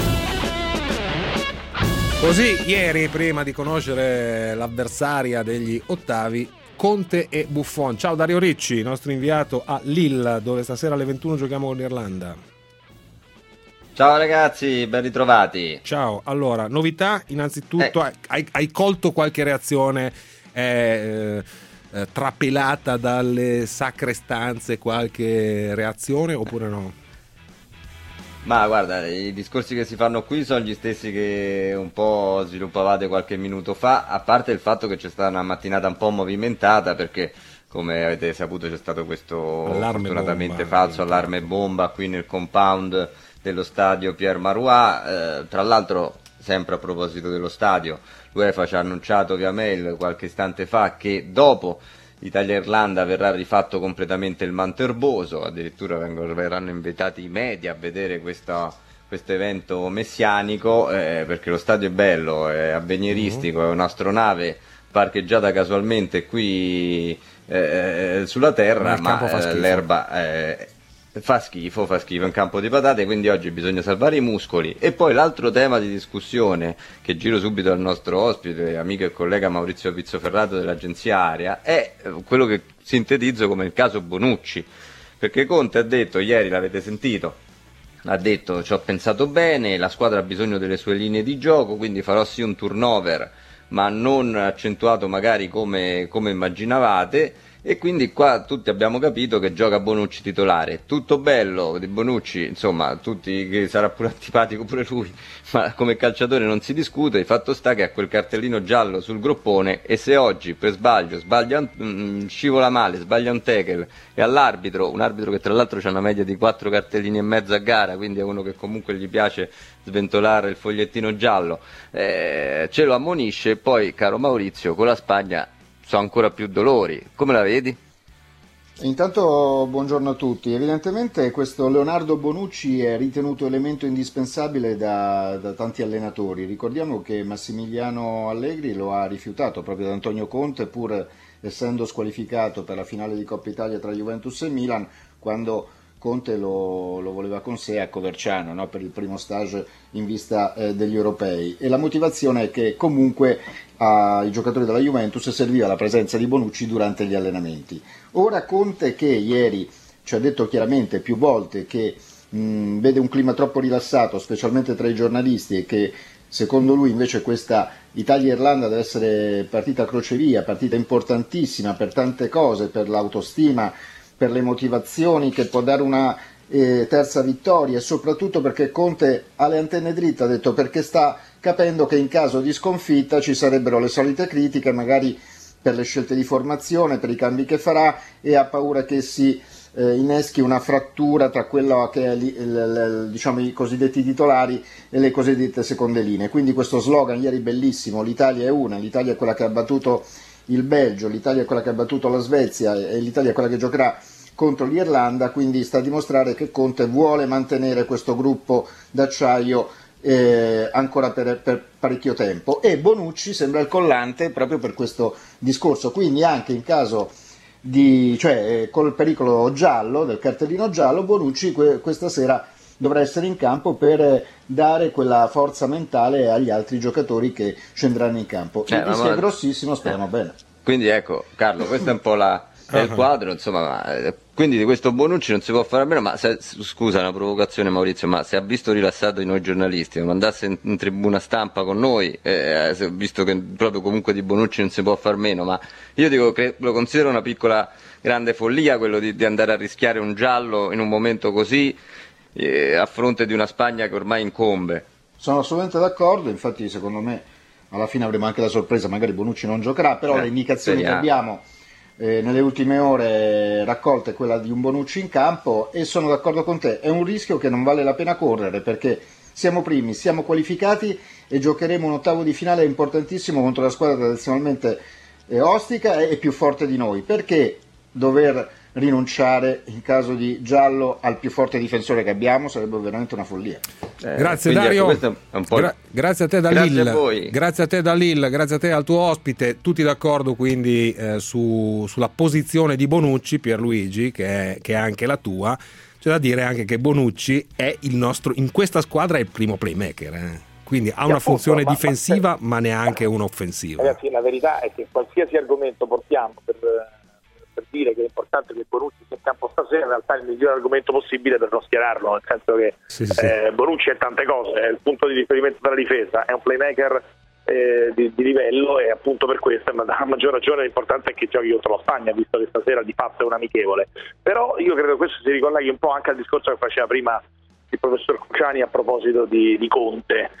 Così ieri, prima di conoscere l'avversaria degli ottavi, Conte e Buffon. Ciao Dario Ricci, nostro inviato a Lille, dove stasera alle ventuno giochiamo con l'Irlanda. Ciao ragazzi, ben ritrovati. Ciao, allora, novità innanzitutto, eh. hai, hai colto qualche reazione eh, eh, trapelata dalle sacre stanze, qualche reazione oppure no? Ma guarda, i discorsi che si fanno qui sono gli stessi che un po' sviluppavate qualche minuto fa, a parte il fatto che c'è stata una mattinata un po' movimentata perché, come avete saputo, c'è stato questo allarme fortunatamente bomba, falso allarme bomba qui nel compound dello stadio Pierre Marois. Eh, tra l'altro, sempre a proposito dello stadio, l'UEFA ci ha annunciato via mail qualche istante fa che dopo Italia-Irlanda verrà rifatto completamente il manto erboso, addirittura vengono, verranno invitati i media a vedere questo evento messianico, eh, perché lo stadio è bello, è avveniristico, è un'astronave parcheggiata casualmente qui eh, sulla terra, ma, ma eh, l'erba eh, fa schifo, fa schifo, è un campo di patate, quindi oggi bisogna salvare i muscoli. E poi l'altro tema di discussione, che giro subito al nostro ospite, amico e collega Maurizio Pizzoferrato dell'agenzia Aria, è quello che sintetizzo come il caso Bonucci, perché Conte ha detto, ieri l'avete sentito, ha detto ci ho pensato bene, la squadra ha bisogno delle sue linee di gioco, quindi farò sì un turnover ma non accentuato magari come, come immaginavate, e quindi qua tutti abbiamo capito che gioca Bonucci titolare. Tutto bello di Bonucci, insomma, tutti, che sarà pure antipatico pure lui, ma come calciatore non si discute. Il fatto sta che ha quel cartellino giallo sul groppone, e se oggi per sbaglio sbaglia, mh, scivola male, sbaglia un tackle, e all'arbitro, un arbitro che tra l'altro ha una media di quattro cartellini e mezzo a gara, quindi è uno che comunque gli piace sventolare il fogliettino giallo, eh, ce lo ammonisce, poi caro Maurizio, con la Spagna so ancora più dolori. Come la vedi? Intanto buongiorno a tutti. Evidentemente questo Leonardo Bonucci è ritenuto elemento indispensabile da, da tanti allenatori. Ricordiamo che Massimiliano Allegri lo ha rifiutato proprio da Antonio Conte, pur essendo squalificato per la finale di Coppa Italia tra Juventus e Milan, quando Conte lo, lo voleva con sé a Coverciano, no? Per il primo stage in vista eh, degli europei, e la motivazione è che comunque ai giocatori della Juventus serviva la presenza di Bonucci durante gli allenamenti. Ora Conte, che ieri ci ha detto chiaramente più volte che mh, vede un clima troppo rilassato, specialmente tra i giornalisti, e che secondo lui invece questa Italia-Irlanda deve essere partita crocevia, partita importantissima per tante cose, per l'autostima, per le motivazioni, che può dare una eh, terza vittoria, e soprattutto perché Conte ha le antenne dritte, ha detto, perché sta capendo che in caso di sconfitta ci sarebbero le solite critiche, magari per le scelte di formazione, per i cambi che farà, e ha paura che si eh, inneschi una frattura tra quello che è li, l, l, diciamo, i cosiddetti titolari e le cosiddette seconde linee. Quindi questo slogan ieri bellissimo, l'Italia è una, l'Italia è quella che ha battuto il Belgio, l'Italia è quella che ha battuto la Svezia e l'Italia è quella che giocherà contro l'Irlanda, quindi sta a dimostrare che Conte vuole mantenere questo gruppo d'acciaio eh, ancora per, per parecchio tempo, e Bonucci sembra il collante proprio per questo discorso. Quindi anche in caso di, cioè eh, col pericolo giallo, del cartellino giallo, Bonucci que- questa sera dovrà essere in campo per dare quella forza mentale agli altri giocatori che scenderanno in campo. Il Eh, rischio ma- è grossissimo, speriamo Eh. bene. Quindi ecco, Carlo, questo è un po' la, è il quadro, insomma, ma, eh, quindi di questo Bonucci non si può fare a meno. Ma se, scusa, una provocazione, Maurizio, ma se ha visto rilassato di noi giornalisti, non andasse in, in tribuna stampa con noi, eh, se- visto che proprio comunque di Bonucci non si può far meno, ma io dico che lo considero una piccola grande follia quello di, di andare a rischiare un giallo in un momento così, eh, a fronte di una Spagna che ormai incombe. Sono assolutamente d'accordo, infatti secondo me alla fine avremo anche la sorpresa, magari Bonucci non giocherà, però Eh, le indicazioni speriamo. che abbiamo eh, nelle ultime ore raccolte è quella di un Bonucci in campo, e sono d'accordo con te, è un rischio che non vale la pena correre, perché siamo primi, siamo qualificati e giocheremo un ottavo di finale importantissimo contro la squadra tradizionalmente eh, ostica e, e più forte di noi. Perché dover rinunciare in caso di giallo al più forte difensore che abbiamo? Sarebbe veramente una follia. Eh, Grazie quindi, Dario, ecco, questo è un po' il- Gra- grazie a te da Grazie Lille, a voi. grazie a te da Lille, grazie a te al tuo ospite, tutti d'accordo quindi eh, su, sulla posizione di Bonucci, Pierluigi, che è, che è anche la tua. C'è da dire anche che Bonucci è il nostro, in questa squadra è il primo playmaker, eh. Quindi ha una appunto, funzione ma- difensiva ma neanche un'offensiva. Ragazzi, la verità è che qualsiasi argomento portiamo per, per dire che è importante che Bonucci sia in campo stasera, in realtà è il miglior argomento possibile per non schierarlo, nel senso che Sì, sì. eh, Bonucci è tante cose, è il punto di riferimento della difesa, è un playmaker eh, di, di livello, e appunto per questo, ma a maggior ragione l'importante è che giochi contro la Spagna, visto che stasera di fatto è un amichevole. Però io credo che questo si ricolleghi un po' anche al discorso che faceva prima il professor Cruciani a proposito di, di Conte.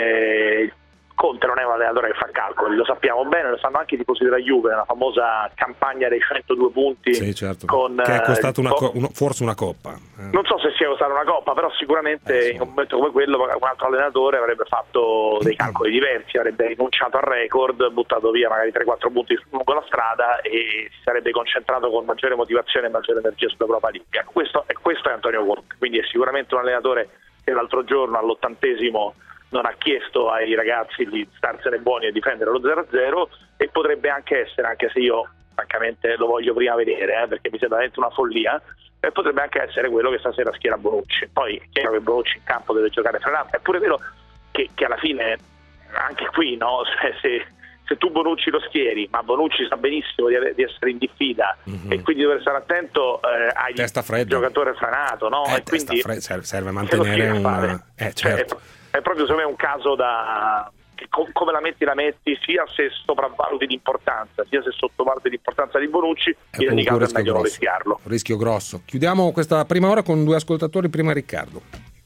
Eh, Conte non è un allenatore che fa calcoli, lo sappiamo bene, lo sanno anche i tifosi della Juve, la famosa campagna dei centodue punti, Sì, certo. con, che è costato eh, una co- uno- forse una coppa. Eh. non so se sia costata una coppa, però sicuramente Eh, sì. in un momento come quello un altro allenatore avrebbe fatto dei calcoli diversi, avrebbe rinunciato al record, buttato via magari tre quattro punti lungo la strada e si sarebbe concentrato con maggiore motivazione e maggiore energia sull'Europa League. Questo, è- questo è Antonio Conte, quindi è sicuramente un allenatore che l'altro giorno all'ottantesimo non ha chiesto ai ragazzi di starsene buoni e difendere lo zero a zero, e potrebbe anche essere, anche se io francamente lo voglio prima vedere, eh, perché mi sembra veramente una follia, e potrebbe anche essere quello che stasera schiera Bonucci. Poi è chiaro che Bonucci in campo deve giocare frenato, è pure vero che, che alla fine anche qui, no, se, se, se tu Bonucci lo schieri, ma Bonucci sa benissimo di, ave- di essere in diffida, mm-hmm. e quindi dover stare attento eh, ai Testa fredda. giocatore frenato, no? Eh, e quindi testa fre- serve, serve se lo mantenere schiera a un fare. eh, certo. È, è proprio secondo me un caso da, com- come la metti la metti, sia se sopravvaluti l'importanza sia se sottovaluti l'importanza di Bonucci, in ogni caso è meglio non rischiarlo. Rischio grosso. Chiudiamo questa prima ora con due ascoltatori, prima Riccardo.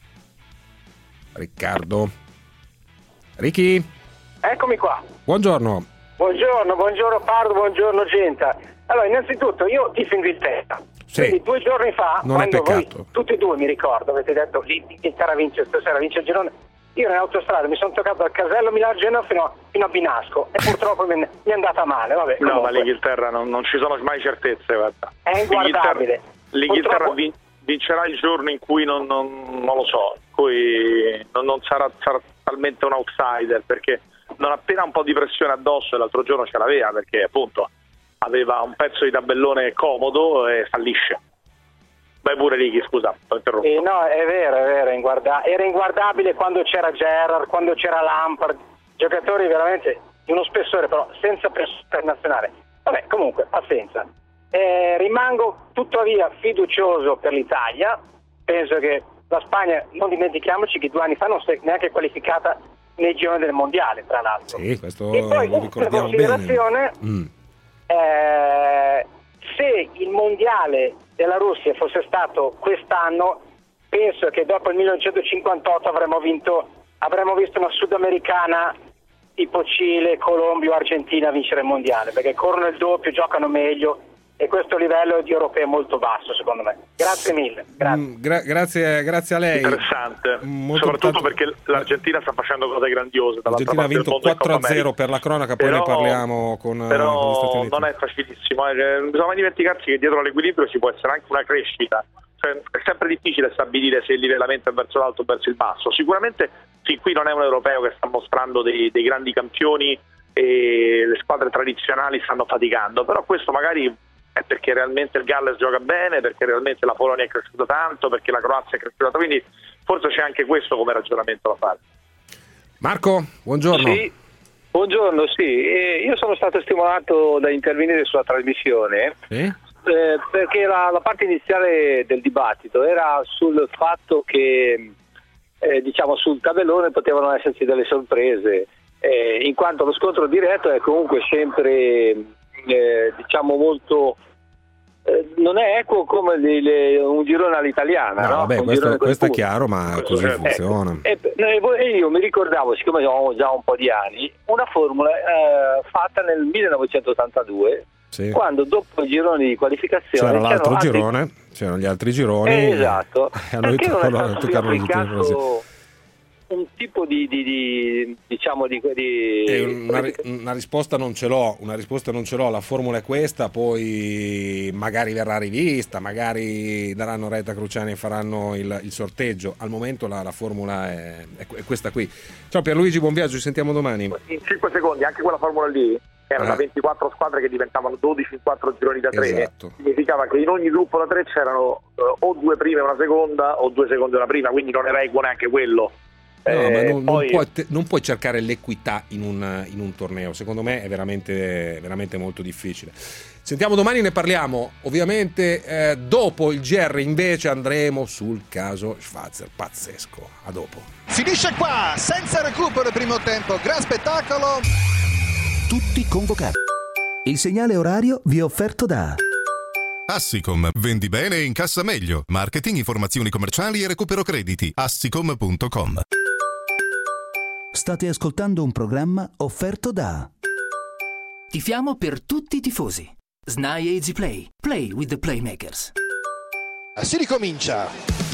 Riccardo. Ricky? Eccomi qua. Buongiorno. Buongiorno, buongiorno Pardo, buongiorno Genta. Allora, innanzitutto io tifo Inghilterra. Sì. Quindi due giorni fa, Non è quando voi, peccato. tutti e due mi ricordo, avete detto l'Inghilterra vince stasera, vince il girone, io in autostrada mi sono toccato dal casello Milano-Genoa fino, a- fino a Binasco e purtroppo mi è, mi è andata male. Vabbè, No, comunque. ma l'Inghilterra non, non ci sono mai certezze, guarda. È inguardabile. L'Inghilterra, l'Inghilterra Purtroppo- vin- vincerà il giorno in cui non, non, non lo so, in cui non, non sarà, sarà talmente un outsider, perché non appena un po' di pressione addosso, e l'altro giorno ce l'aveva perché appunto aveva un pezzo di tabellone comodo e fallisce. Vai pure Ricky, scusa, sto interrompendo. Eh, no, è vero, è vero, è inguarda- era inguardabile quando c'era Gerrard, quando c'era Lampard, giocatori veramente di uno spessore, però senza pressione internazionale. Vabbè, comunque, pazienza. Eh, rimango tuttavia fiducioso per l'Italia, penso che la Spagna, non dimentichiamoci che due anni fa non si è neanche qualificata nei gironi del mondiale, tra l'altro. Sì, questo E poi lo una ricordiamo considerazione, bene. Mm. eh, se il mondiale della Russia fosse stato quest'anno, penso che dopo il millenovecentocinquantotto avremmo vinto, avremmo visto una sudamericana tipo Cile, Colombia o Argentina a vincere il mondiale, perché corrono il doppio, giocano meglio e questo livello di europeo è molto basso secondo me. Grazie mille. Grazie, Mm, gra- grazie, grazie a lei. Interessante, Molto soprattutto tanto- perché l'Argentina sta facendo cose grandiose. dall'altra L'Argentina ha parte del vinto mondo in quattro a Coppa zero America. per la cronaca, poi Però- ne parliamo con, con gli Stati Però Uniti. non è facilissimo, eh. Bisogna mai dimenticarsi che dietro all'equilibrio ci può essere anche una crescita, cioè, è sempre difficile stabilire se il livellamento è verso l'alto o verso il basso. Sicuramente fin qui non è un europeo che sta mostrando dei, dei grandi campioni e le squadre tradizionali stanno faticando, però questo magari è perché realmente il Galles gioca bene, perché realmente la Polonia è cresciuta tanto, perché la Croazia è cresciuta, quindi forse c'è anche questo come ragionamento da fare. Marco, buongiorno. Sì, buongiorno, sì. Eh, io sono stato stimolato da intervenire sulla trasmissione Sì? eh, perché la, la parte iniziale del dibattito era sul fatto che eh, diciamo sul tabellone potevano esserci delle sorprese, eh, in quanto lo scontro diretto è comunque sempre eh, diciamo molto eh, non è equo come le, le, un girone all'italiana, No, no? vabbè, Un questo, girone con questo è i punti. chiaro, ma così Ecco. funziona. E, e io mi ricordavo, siccome ho già un po' di anni, una formula eh, fatta nel millenovecentottantadue, Sì. quando dopo i gironi di qualificazione C'era l'altro c'erano altri- girone, c'erano gli altri gironi. Eh, esatto. E a noi Perché non è toccava- stato più toccavano tutti in Brasile. applicato un tipo di, di, di diciamo di, di... E una, ri- una risposta non ce l'ho, una risposta non ce l'ho, la formula è questa, poi magari verrà rivista, magari daranno retta a Cruciani e faranno il, il sorteggio. Al momento la, la formula è, è, è questa qui. Ciao Pierluigi, buon viaggio, ci sentiamo domani. In cinque secondi, anche quella formula lì erano da Ah. ventiquattro squadre che diventavano dodici in quattro gironi da tre. Esatto. Significava che in ogni gruppo da tre c'erano eh, o due prime e una seconda o due seconde e una prima, quindi non era equo neanche quello. No, Eh, ma non, non poi- puoi, te- non puoi cercare l'equità in un, in un torneo, secondo me è veramente, veramente molto difficile. Sentiamo domani, ne parliamo ovviamente eh, dopo il G R, invece andremo sul caso Schwarzer, pazzesco. A dopo. Finisce qua, senza recupero il primo tempo, gran spettacolo. Tutti convocati. Il segnale orario vi è offerto da Assicom, vendi bene e incassa meglio. Marketing, informazioni commerciali e recupero crediti. Assicom punto com. State ascoltando un programma offerto da Tifiamo per tutti i tifosi. S N A I Easy Play. Play with the Playmakers. Si ricomincia.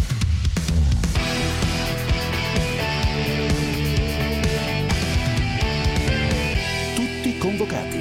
Tutti convocati.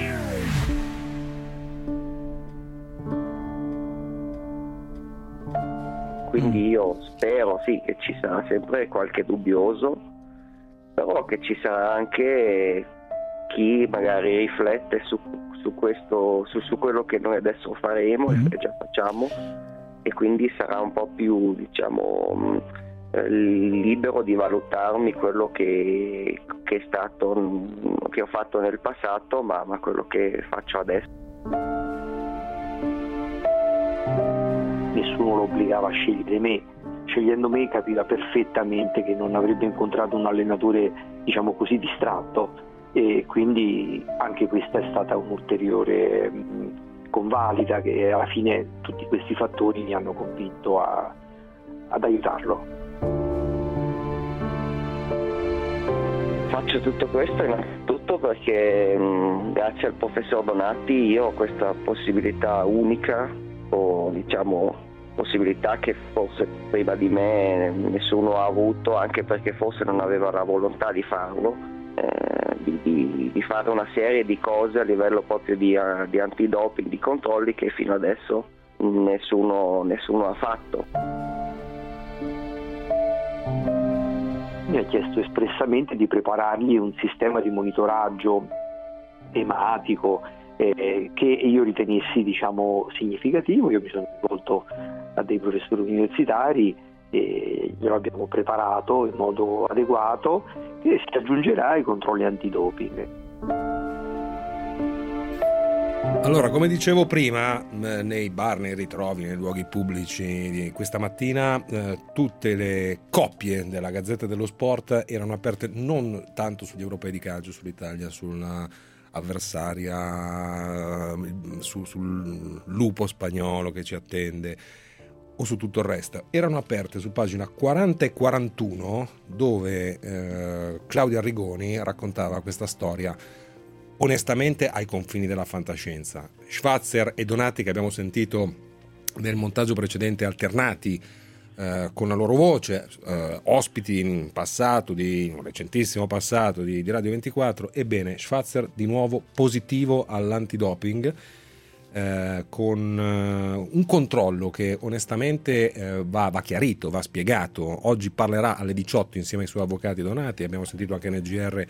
Quindi io spero sì che ci sarà sempre qualche dubbioso, però che ci sarà anche chi magari riflette su, su questo, su, su quello che noi adesso faremo e che già facciamo, e quindi sarà un po' più, diciamo, eh, libero di valutarmi quello che, che è stato, che ho fatto nel passato, ma, ma quello che faccio adesso. Nessuno lo obbligava a scegliere me, scegliendo me capiva perfettamente che non avrebbe incontrato un allenatore, diciamo così, distratto, e quindi anche questa è stata un'ulteriore mh, convalida, che alla fine tutti questi fattori mi hanno convinto a, ad aiutarlo. Faccio tutto questo innanzitutto perché mh, grazie al professor Donati io ho questa possibilità unica, o diciamo possibilità che forse prima di me nessuno ha avuto, anche perché forse non aveva la volontà di farlo, eh, di, di, di fare una serie di cose a livello proprio di, uh, di antidoping, di controlli che fino adesso nessuno, nessuno ha fatto. Mi ha chiesto espressamente di preparargli un sistema di monitoraggio ematico eh, che io ritenessi, diciamo, significativo. Io mi sono rivolto a dei professori universitari e glielo abbiamo preparato in modo adeguato, e si aggiungerà ai controlli antidoping. Allora, come dicevo prima, nei bar, nei ritrovi, nei luoghi pubblici di questa mattina, eh, tutte le coppie della Gazzetta dello Sport erano aperte non tanto sugli europei di calcio, sull'Italia, sulla avversaria, su, sul lupo spagnolo che ci attende o su tutto il resto. Erano aperte su pagina quaranta e quarantuno, dove eh, Claudio Arrigoni raccontava questa storia onestamente ai confini della fantascienza. Schwarzer e Donati, che abbiamo sentito nel montaggio precedente, alternati eh, con la loro voce, eh, ospiti in passato, di un recentissimo passato di, di Radio ventiquattro. Ebbene, Schwarzer di nuovo positivo all'antidoping, eh, con eh, un controllo che onestamente eh, va, va chiarito, va spiegato. Oggi parlerà alle diciotto insieme ai suoi avvocati Donati. Abbiamo sentito anche nel G R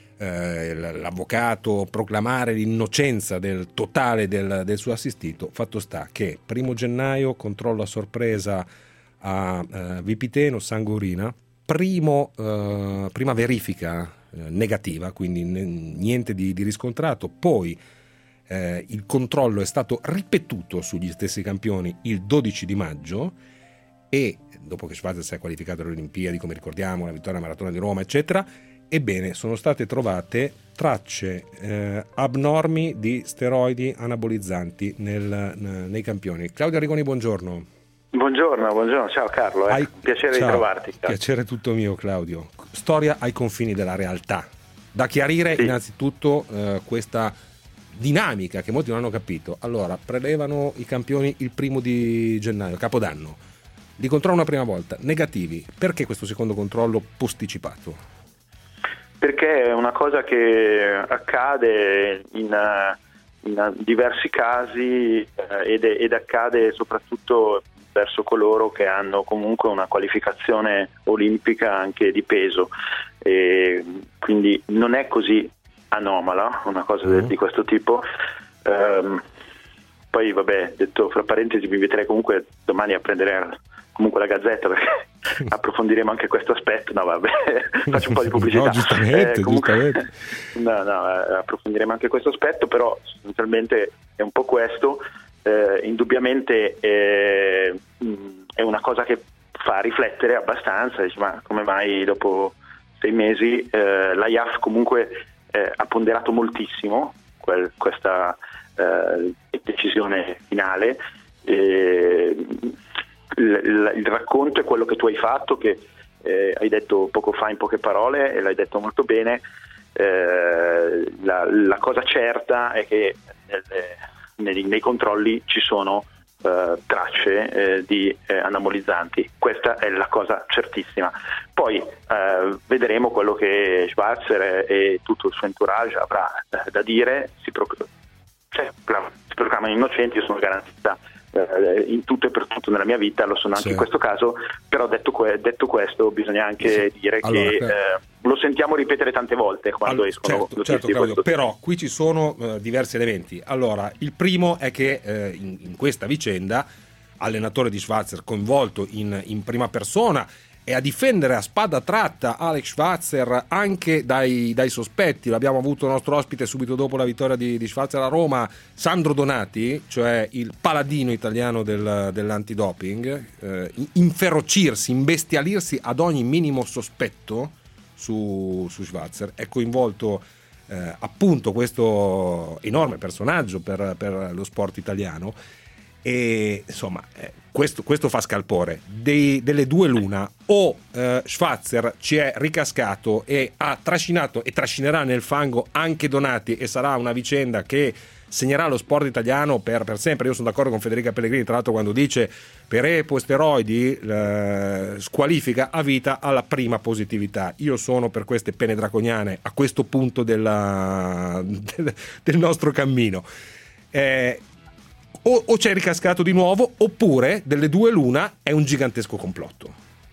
l'avvocato proclamare l'innocenza del totale del, del suo assistito. Fatto sta che primo gennaio controllo a sorpresa a uh, Vipiteno, Sangorina, primo, uh, prima verifica uh, negativa, quindi n- niente di, di riscontrato. Poi uh, il controllo è stato ripetuto sugli stessi campioni il dodici di maggio, e dopo che Schwarzer si è qualificato alle Olimpiadi, come ricordiamo, la vittoria maratona di Roma eccetera, ebbene, sono state trovate tracce eh, abnormi di steroidi anabolizzanti nel, nei campioni. Claudio Arrigoni, buongiorno. Buongiorno, buongiorno, ciao Carlo, eh. Ai... piacere ciao. di trovarti. Piacere tutto mio, Claudio. Storia ai confini della realtà. Da chiarire sì. innanzitutto eh, questa dinamica che molti non hanno capito. Allora, prelevano i campioni il primo di gennaio, Capodanno. Li controllano una prima volta, negativi. Perché questo secondo controllo posticipato? Perché è una cosa che accade in, in diversi casi eh, ed, ed accade soprattutto verso coloro che hanno comunque una qualificazione olimpica anche di peso, e quindi non è così anomala una cosa mm. di questo tipo. Um, poi vabbè, detto fra parentesi, vi inviterei comunque domani a prendere comunque la Gazzetta, perché approfondiremo anche questo aspetto. No vabbè, faccio un po' di pubblicità. No, giustamente, eh, comunque, giustamente. No, no, eh, approfondiremo anche questo aspetto, però sostanzialmente è un po' questo. Eh, indubbiamente eh, è una cosa che fa riflettere abbastanza, dici, ma come mai dopo sei mesi eh, la I A F comunque eh, ha ponderato moltissimo quel, questa eh, decisione finale. Eh, il, il racconto è quello che tu hai fatto, che eh, hai detto poco fa in poche parole, e l'hai detto molto bene. Eh, la, la cosa certa è che nel, nei, nei controlli ci sono eh, tracce eh, di eh, anabolizzanti. Questa è la cosa certissima. Poi eh, vedremo quello che Schwarzer e tutto il suo entourage avrà eh, da dire. Si, procl- cioè, si proclamano innocenti, io sono garantista in tutto e per tutto nella mia vita, lo sono anche sì. in questo caso, però detto, que- detto questo bisogna anche sì. dire allora, che eh, lo sentiamo ripetere tante volte quando allora, escono certo, certo, Claudio, però qui ci sono eh, diversi elementi. Allora, il primo è che eh, in, in questa vicenda allenatore di Schwarzer coinvolto in, in prima persona e a difendere a spada tratta Alex Schwarzer anche dai, dai sospetti. L'abbiamo avuto nostro ospite subito dopo la vittoria di, di Schwarzer a Roma, Sandro Donati, cioè il paladino italiano del, dell'antidoping, eh, inferocirsi, imbestialirsi ad ogni minimo sospetto su, su Schwarzer. È coinvolto eh, appunto questo enorme personaggio per, per lo sport italiano. E insomma eh, questo, questo fa scalpore. Dei, delle due l'una: o eh, Schwarzer ci è ricascato e ha trascinato e trascinerà nel fango anche Donati, e sarà una vicenda che segnerà lo sport italiano per, per sempre. Io sono d'accordo con Federica Pellegrini, tra l'altro, quando dice per epo e steroidi eh, squalifica a vita alla prima positività. Io sono per queste pene draconiane a questo punto della, del, del nostro cammino. eh, O, o c'è ricascato di nuovo, oppure delle due l'una è un gigantesco complotto.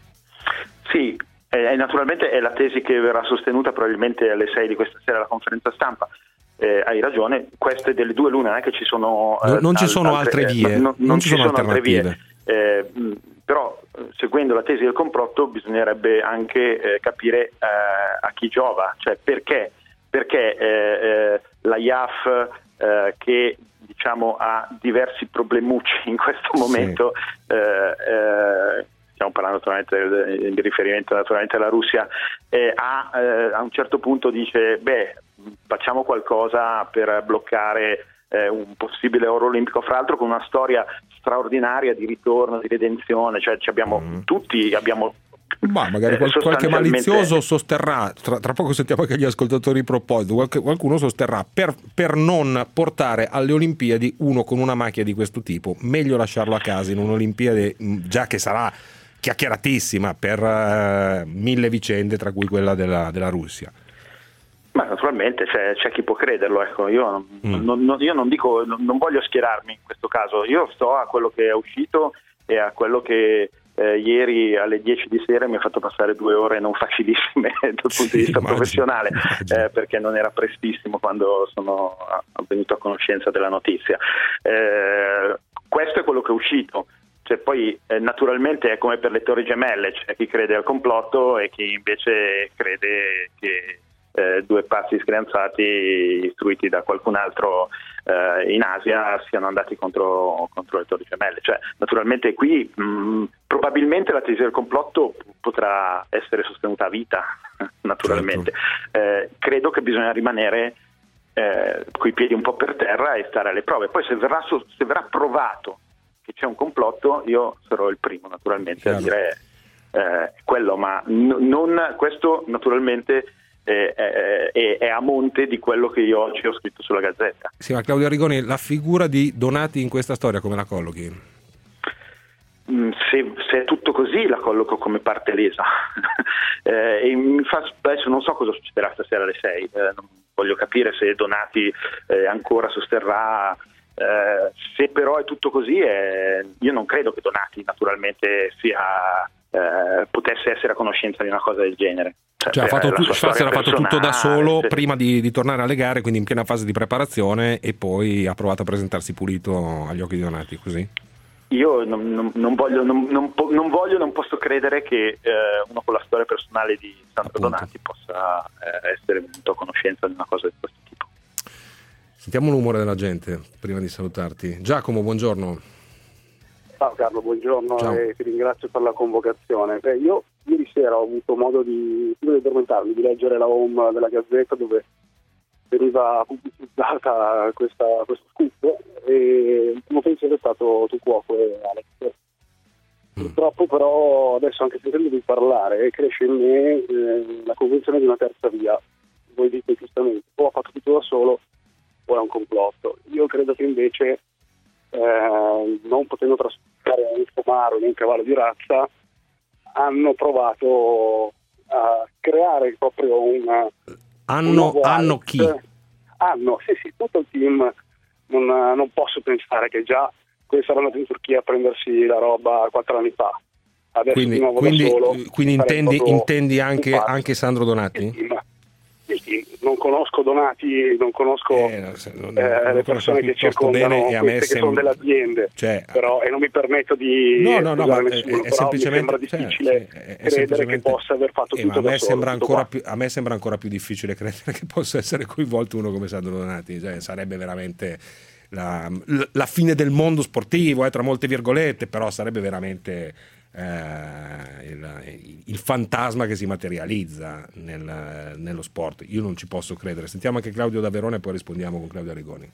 Sì, eh, naturalmente è la tesi che verrà sostenuta probabilmente alle sei di questa sera alla conferenza stampa. Eh, hai ragione, queste delle due l'una non è che ci sono eh, non, non ci sono altre, altre vie, eh, non, non, non ci ci sono, sono altre alternative. vie. Eh, però seguendo la tesi del complotto bisognerebbe anche eh, capire eh, a chi giova, cioè perché perché eh, eh, la I A F eh, che diciamo ha diversi problemucci in questo momento, sì. eh, eh, stiamo parlando naturalmente di riferimento naturalmente alla Russia, eh, ha, eh, a un certo punto dice beh facciamo qualcosa per bloccare eh, un possibile oro olimpico, fra l'altro con una storia straordinaria di ritorno, di redenzione, cioè ci abbiamo mm. tutti abbiamo ma magari qual- qualche malizioso sosterrà, tra, tra poco sentiamo anche gli ascoltatori proposito, qualche, qualcuno sosterrà per, per non portare alle Olimpiadi uno con una macchia di questo tipo, meglio lasciarlo a casa in un'Olimpiade già che sarà chiacchieratissima per uh, mille vicende, tra cui quella della, della Russia. Ma naturalmente c'è, c'è chi può crederlo, ecco. Io, mm. non, non, io non dico, non, non voglio schierarmi in questo caso, io sto a quello che è uscito e a quello che Eh, ieri alle dieci di sera mi ha fatto passare due ore non facilissime dal punto sì, di vista immagino, professionale eh, perché non era prestissimo quando sono venuto a conoscenza della notizia. Eh, questo è quello che è uscito, cioè, poi eh, naturalmente è come per le torri gemelle, c'è chi crede al complotto e chi invece crede che eh, due pazzi screanzati istruiti da qualcun altro eh, in Asia siano andati contro, contro le torri gemelle. Cioè, naturalmente qui mh, probabilmente la tesi del complotto potrà essere sostenuta a vita, naturalmente. Certo. Eh, credo che bisogna rimanere eh, coi piedi un po' per terra e stare alle prove. Poi se verrà, se verrà provato che c'è un complotto, io sarò il primo naturalmente Chiaro. a dire eh, quello, ma n- non questo naturalmente è, è, è, è a monte di quello che io oggi ho scritto sulla Gazzetta. Sì, ma Claudio Arrigoni, la figura di Donati in questa storia come la collochi? Mm, se, se è tutto così la colloco come parte lesa. eh, e mi fa, adesso non so cosa succederà stasera alle sei, eh, non voglio capire se Donati eh, ancora sosterrà. Eh, se però è tutto così, eh, io non credo che Donati naturalmente sia eh, potesse essere a conoscenza di una cosa del genere. Cioè, cioè ha fatto, tu, Schwarzer ha fatto tutto da solo se... prima di, di tornare alle gare, quindi in piena fase di preparazione, e poi ha provato a presentarsi pulito agli occhi di Donati, così? Io non, non, non voglio non, non, non voglio non posso credere che eh, uno con la storia personale di Sandro Donati possa eh, essere venuto a conoscenza di una cosa di questo tipo. Sentiamo l'umore della gente prima di salutarti. Giacomo, buongiorno. Ciao Carlo, buongiorno. Ciao. E ti ringrazio per la convocazione. Beh, io ieri sera ho avuto modo di, prima di addormentarmi, di leggere la home della Gazzetta dove veniva pubblicizzata questa, questo scoop, e il primo pensiero è stato tu cuoco e Alex. Mm. Purtroppo però adesso, anche sentendovi parlare, cresce in me eh, la convinzione di una terza via. Voi dite giustamente, o ha fatto tutto da solo o è un complotto. Io credo che invece eh, non potendo trasportare un fomaro né un cavallo di razza, hanno provato a creare proprio una hanno, una hanno chi? Hanno, sì sì, tutto il team. Non, non posso pensare che già quelli saranno andati in Turchia a prendersi la roba quattro anni fa. Adesso quindi di nuovo quindi, da solo, quindi intendi, intendi anche, anche Sandro Donati? Il team, il non conosco Donati, non conosco eh, non, non, eh, le persone che circondano, e a me me che sem- sono delle aziende, cioè, però e non mi permetto di no, no, no, ma nessuno, è, è semplicemente mi sembra difficile cioè, è, è credere semplicemente, che possa aver fatto eh, tutto ma a me da sembra solo, ancora più, a me sembra ancora più difficile credere che possa essere coinvolto uno come Sandro Donati, cioè, sarebbe veramente la, la fine del mondo sportivo, eh, tra molte virgolette, però sarebbe veramente eh, il, il fantasma che si materializza nel, nello sport. Io non ci posso credere. Sentiamo anche Claudio da Verona e poi rispondiamo con Claudio Arrigoni.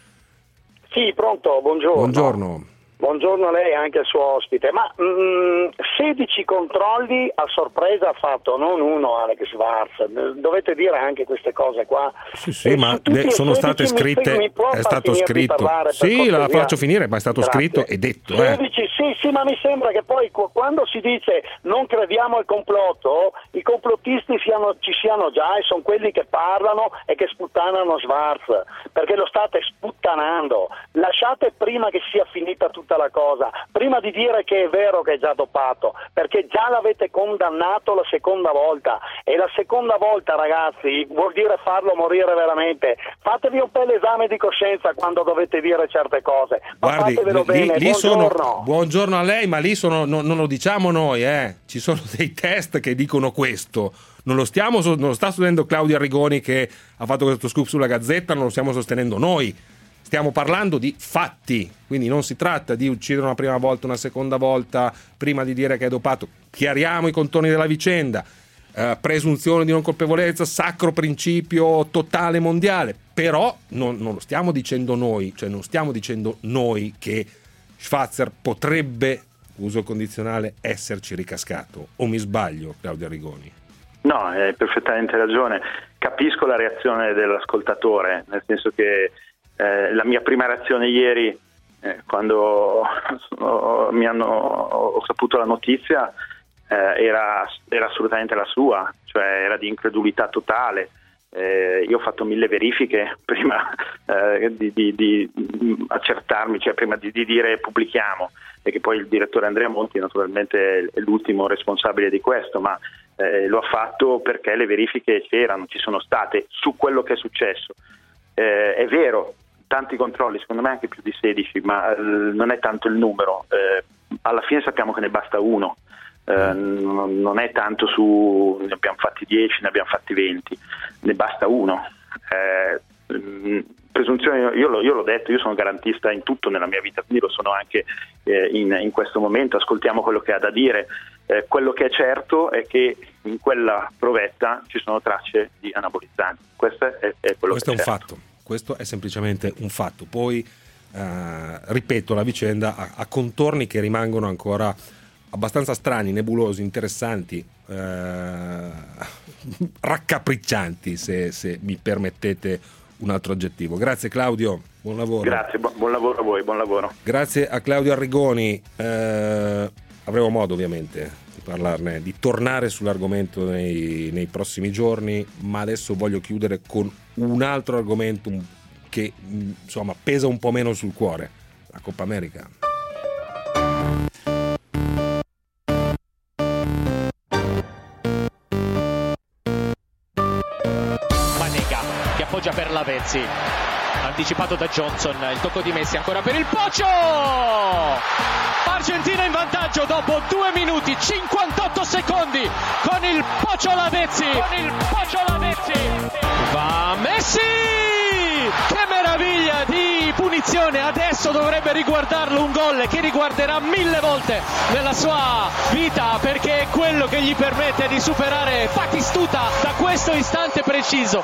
Sì, pronto, buongiorno. Buongiorno. Buongiorno a lei e anche al suo ospite. Ma mh, sedici controlli a sorpresa ha fatto, non uno Alex Schwarz. Dovete dire anche queste cose qua. Sì, sì, ma le, sono state scritte, mi, mi è stato scritto. Sì, la faccio finire, ma è stato Grazie. scritto e detto. sedici, eh. Sì, sì, ma mi sembra che poi quando si dice non crediamo al complotto, i complottisti siano, ci siano già e sono quelli che parlano e che sputtanano Schwarz, perché lo state sputtanando. Lasciate prima che sia finita tutta la cosa, prima di dire che è vero che è già dopato, perché già l'avete condannato la seconda volta, e la seconda volta, ragazzi, vuol dire farlo morire veramente. Fatevi un po' l'esame di coscienza quando dovete dire certe cose, ma Guardi, fatevelo lì, bene. lì buongiorno. Sono, buongiorno a lei, ma lì sono, no, non lo diciamo noi, eh. Ci sono dei test che dicono questo. Non lo stiamo, non lo sta sostenendo Claudio Arrigoni che ha fatto questo scoop sulla Gazzetta, non lo stiamo sostenendo noi. Stiamo parlando di fatti, quindi non si tratta di uccidere una prima volta, una seconda volta, prima di dire che è dopato. Chiariamo i contorni della vicenda, eh, presunzione di non colpevolezza, sacro principio totale mondiale, però non, non lo stiamo dicendo noi, cioè non stiamo dicendo noi che Schwarzer potrebbe, uso il condizionale, esserci ricascato. O mi sbaglio, Claudio Arrigoni? No, hai perfettamente ragione. Capisco la reazione dell'ascoltatore, nel senso che Eh, la mia prima reazione ieri, eh, quando sono, mi hanno, ho saputo la notizia, eh, era, era assolutamente la sua, cioè era di incredulità totale. Eh, io ho fatto mille verifiche prima eh, di, di, di accertarmi, cioè prima di, di dire pubblichiamo, e che poi il direttore Andrea Monti naturalmente è l'ultimo responsabile di questo, ma eh, lo ha fatto perché le verifiche c'erano, ci sono state su quello che è successo. Eh, è vero, tanti controlli, secondo me anche più di sedici, ma eh, non è tanto il numero, eh, alla fine sappiamo che ne basta uno, eh, non, non è tanto su ne abbiamo fatti dieci, ne abbiamo fatti venti, ne basta uno. Eh, mh, presunzione, io, lo, io l'ho detto, io sono garantista in tutto nella mia vita, quindi lo sono anche eh, in, in questo momento, ascoltiamo quello che ha da dire. Eh, quello che è certo è che in quella provetta ci sono tracce di anabolizzanti, questo è, è quello questo che è un certo. fatto. Questo è semplicemente un fatto. Poi, eh, ripeto, la vicenda ha, ha contorni che rimangono ancora abbastanza strani, nebulosi, interessanti, eh, raccapriccianti, se, se mi permettete un altro aggettivo. Grazie Claudio, buon lavoro. Grazie, bu- buon lavoro a voi, buon lavoro. Grazie a Claudio Arrigoni. Eh, avremo modo ovviamente di parlarne, di tornare sull'argomento nei, nei prossimi giorni, ma adesso voglio chiudere con un altro argomento che insomma pesa un po' meno sul cuore, la Coppa America. Banega che appoggia per Lavezzi, anticipato da Johnson, il tocco di Messi ancora per il Pocio. Argentina in vantaggio dopo due minuti cinquantotto secondi con il Pocio Lavezzi, con il Pocio Lavezzi. Va Messi! Che meraviglia di punizione, adesso dovrebbe riguardarlo un gol che riguarderà mille volte nella sua vita, perché è quello che gli permette di superare Batistuta da questo istante preciso.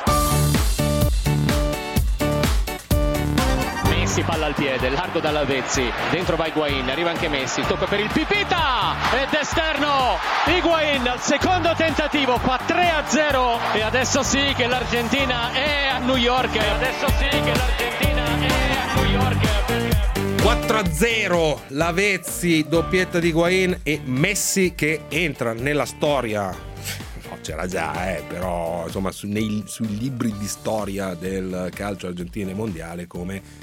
Messi, palla al piede, largo da Lavezzi, dentro va Higuain, arriva anche Messi, tocca per il Pipita ed esterno Higuain al secondo tentativo, fa tre a zero e adesso sì che l'Argentina è a New York, e adesso sì che l'Argentina è a New York. quattro a zero, Lavezzi, doppietta di Higuain e Messi che entra nella storia. No, c'era già, eh, però insomma su, nei, sui libri di storia del calcio argentino e mondiale come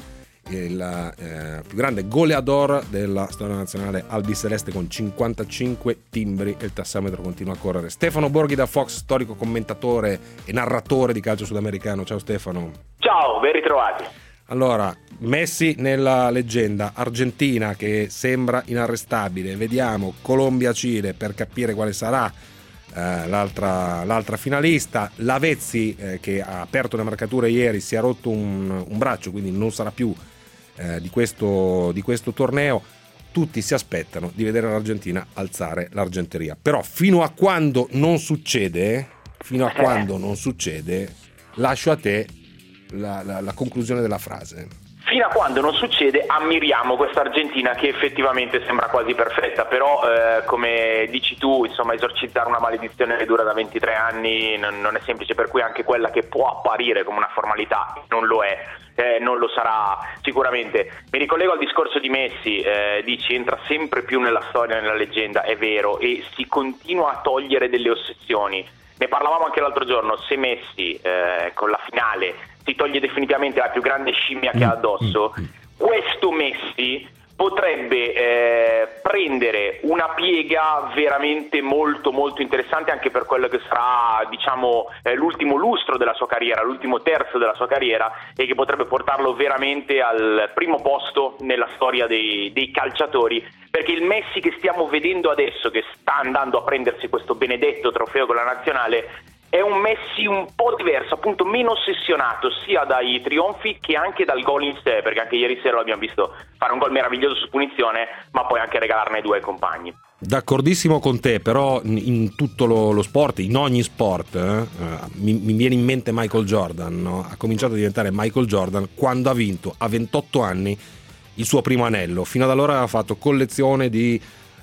il eh, più grande goleador della storia nazionale albiceleste con cinquantacinque timbri e il tassametro continua a correre. Stefano Borghi da Fox, storico commentatore e narratore di calcio sudamericano. Ciao Stefano. Ciao, ben ritrovati. Allora, Messi nella leggenda, Argentina che sembra inarrestabile, vediamo Colombia-Cile per capire quale sarà eh, l'altra, l'altra finalista. Lavezzi eh, che ha aperto le marcature ieri, si è rotto un, un braccio, quindi non sarà più eh, di, questo, di questo torneo. Tutti si aspettano di vedere l'Argentina alzare l'argenteria, però fino a quando non succede, fino a quando non succede, lascio a te la, la, la conclusione della frase. Fino a quando non succede ammiriamo questa Argentina che effettivamente sembra quasi perfetta, però eh, come dici tu, insomma, esorcizzare una maledizione che dura da ventitré anni non, non è semplice, per cui anche quella che può apparire come una formalità non lo è, eh, non lo sarà sicuramente. Mi ricollego al discorso di Messi, eh, dici entra sempre più nella storia, nella leggenda, è vero, e si continua a togliere delle ossessioni. Ne parlavamo anche l'altro giorno, se Messi eh, con la finale si toglie definitivamente la più grande scimmia che ha addosso, questo Messi potrebbe eh, prendere una piega veramente molto molto interessante anche per quello che sarà, diciamo, eh, l'ultimo lustro della sua carriera, l'ultimo terzo della sua carriera, e che potrebbe portarlo veramente al primo posto nella storia dei, dei calciatori, perché il Messi che stiamo vedendo adesso, che sta andando a prendersi questo benedetto trofeo con la nazionale, è un Messi un po' diverso, appunto meno ossessionato sia dai trionfi che anche dal gol in sé, perché anche ieri sera l'abbiamo visto fare un gol meraviglioso su punizione, ma poi anche regalarne due ai compagni. D'accordissimo con te, però in tutto lo, lo sport, in ogni sport, eh, mi, mi viene in mente Michael Jordan, no? Ha cominciato a diventare Michael Jordan quando ha vinto a ventotto anni il suo primo anello. Fino ad allora aveva fatto collezione di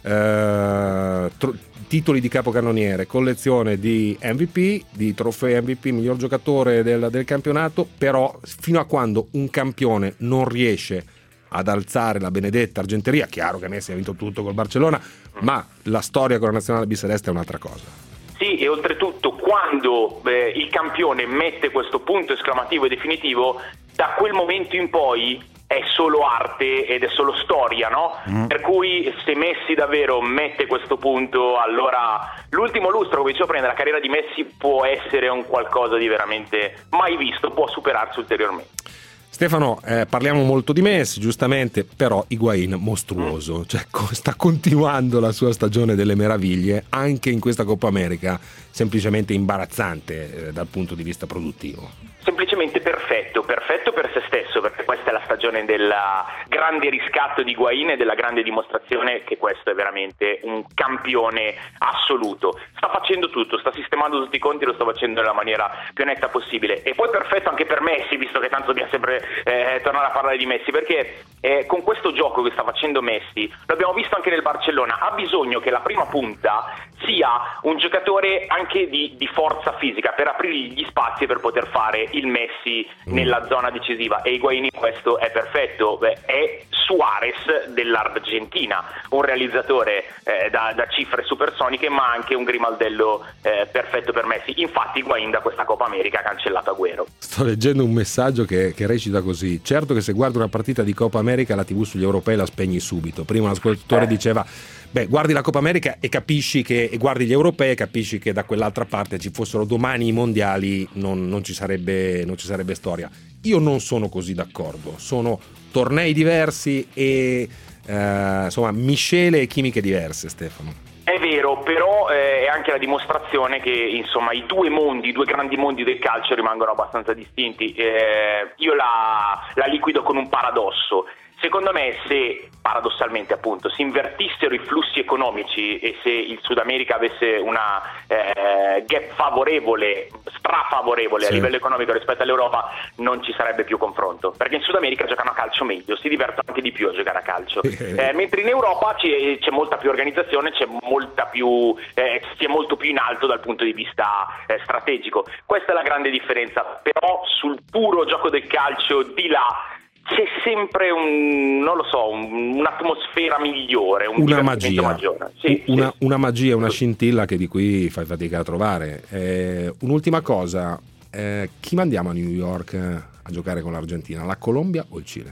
eh, tro- titoli di capocannoniere, collezione di M V P, di trofei M V P, miglior giocatore del, del campionato, però fino a quando un campione non riesce ad alzare la benedetta argenteria, chiaro che Messi ha vinto tutto col Barcellona, ma la storia con la nazionale biceleste è un'altra cosa. Sì, e oltretutto quando eh, il campione mette questo punto esclamativo e definitivo, da quel momento in poi è solo arte ed è solo storia, no? Mm. Per cui se Messi davvero mette questo punto, allora l'ultimo lustro, come dicevo prima, della carriera di Messi può essere un qualcosa di veramente mai visto, può superarsi ulteriormente. Stefano, eh, parliamo molto di Messi, giustamente, però Higuaín mostruoso, cioè sta continuando la sua stagione delle meraviglie anche in questa Coppa America, semplicemente imbarazzante eh, dal punto di vista produttivo. Semplicemente perfetto, perfetto per se stesso, perché questa è la stagione del grande riscatto di Higuaín e della grande dimostrazione che questo è veramente un campione assoluto. Sta facendo tutto, sta sistemando tutti i conti, lo sta facendo nella maniera più netta possibile. E poi perfetto anche per Messi, visto che tanto dobbiamo sempre eh, tornare a parlare di Messi, perché eh, con questo gioco che sta facendo Messi, lo abbiamo visto anche nel Barcellona, ha bisogno che la prima punta sia un giocatore anche di, di forza fisica, per aprirgli gli spazi e per poter fare il Messi nella zona decisiva, e Higuaín in questo è perfetto. Beh, è Suarez dell'Argentina, un realizzatore eh, da, da cifre supersoniche, ma anche un grimaldello eh, perfetto per Messi. Infatti Higuaín da questa Coppa America ha cancellato Agüero. Sto leggendo un messaggio che, che recita così: certo che se guardi una partita di Coppa America la tivù sugli europei la spegni subito. Prima un ascoltatore eh. diceva beh, guardi la Coppa America e capisci che, e guardi gli europei e capisci che da quell'altra parte ci fossero domani i mondiali, non, non ci sarebbe, non ci sarebbe storia. Io non sono così d'accordo, sono tornei diversi e eh, insomma miscele e chimiche diverse, Stefano. È vero, però eh, è anche la dimostrazione che insomma i due mondi, i due grandi mondi del calcio rimangono abbastanza distinti. Eh, io la, la liquido con un paradosso. Secondo me, se paradossalmente appunto si invertissero i flussi economici e se il Sud America avesse una eh, gap favorevole, strafavorevole sì. a livello economico rispetto all'Europa, non ci sarebbe più confronto, perché in Sud America giocano a calcio meglio, si divertono anche di più a giocare a calcio, eh, mentre in Europa c'è, c'è molta più organizzazione, c'è molta più, eh, si è molto più in alto dal punto di vista eh, strategico. Questa è la grande differenza, però sul puro gioco del calcio di là c'è sempre un, non lo so, un, un'atmosfera migliore, un una magia, maggiore. Sì, una, sì. una magia, una scintilla che di qui fai fatica a trovare. Eh, un'ultima cosa, eh, chi mandiamo a New York a giocare con l'Argentina, la Colombia o il Cile?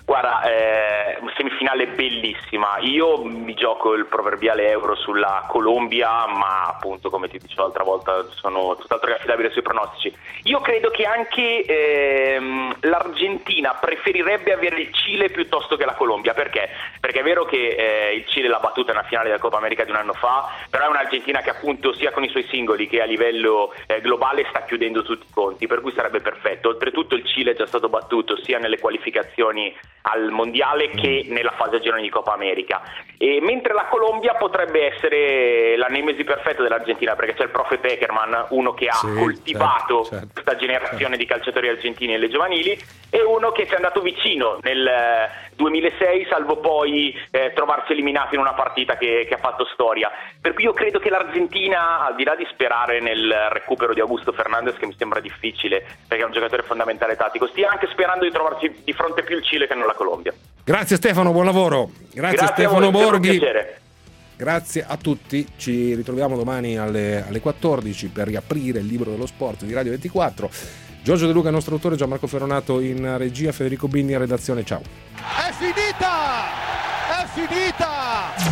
Guarda, eh, semifinale bellissima. Io mi gioco il proverbiale euro sulla Colombia, ma appunto, come ti dicevo l'altra volta, sono tutt'altro che affidabile sui pronostici. Io credo che anche ehm, l'Argentina preferirebbe avere il Cile piuttosto che la Colombia. Perché? Perché è vero che eh, il Cile l'ha battuta nella finale della Coppa America di un anno fa, però è un'Argentina che appunto sia con i suoi singoli che a livello eh, globale sta chiudendo tutti i conti, per cui sarebbe perfetto. Oltretutto il Cile è già stato battuto sia nelle qualificazioni al mondiale che nella fase a gironi di Coppa America, e mentre la Colombia potrebbe essere la nemesi perfetta dell'Argentina, perché c'è il profe Peckerman, uno che ha sì, coltivato certo, certo, questa generazione certo. di calciatori argentini nelle giovanili, e uno che ci è andato vicino nel duemilasei, salvo poi eh, trovarsi eliminato in una partita che, che ha fatto storia. Per cui io credo che l'Argentina, al di là di sperare nel recupero di Augusto Fernandez, che mi sembra difficile perché è un giocatore fondamentale tattico, stia anche sperando di trovarsi di fronte più il Cile che non la Colombia. Grazie Stefano, buon lavoro. Grazie, Grazie Stefano Borghi. Grazie a tutti, ci ritroviamo domani alle, alle quattordici per riaprire il libro dello sport di Radio ventiquattro. Giorgio De Luca, il nostro autore, Gianmarco Ferronato in regia, Federico Bindi in redazione. Ciao. È finita! È finita!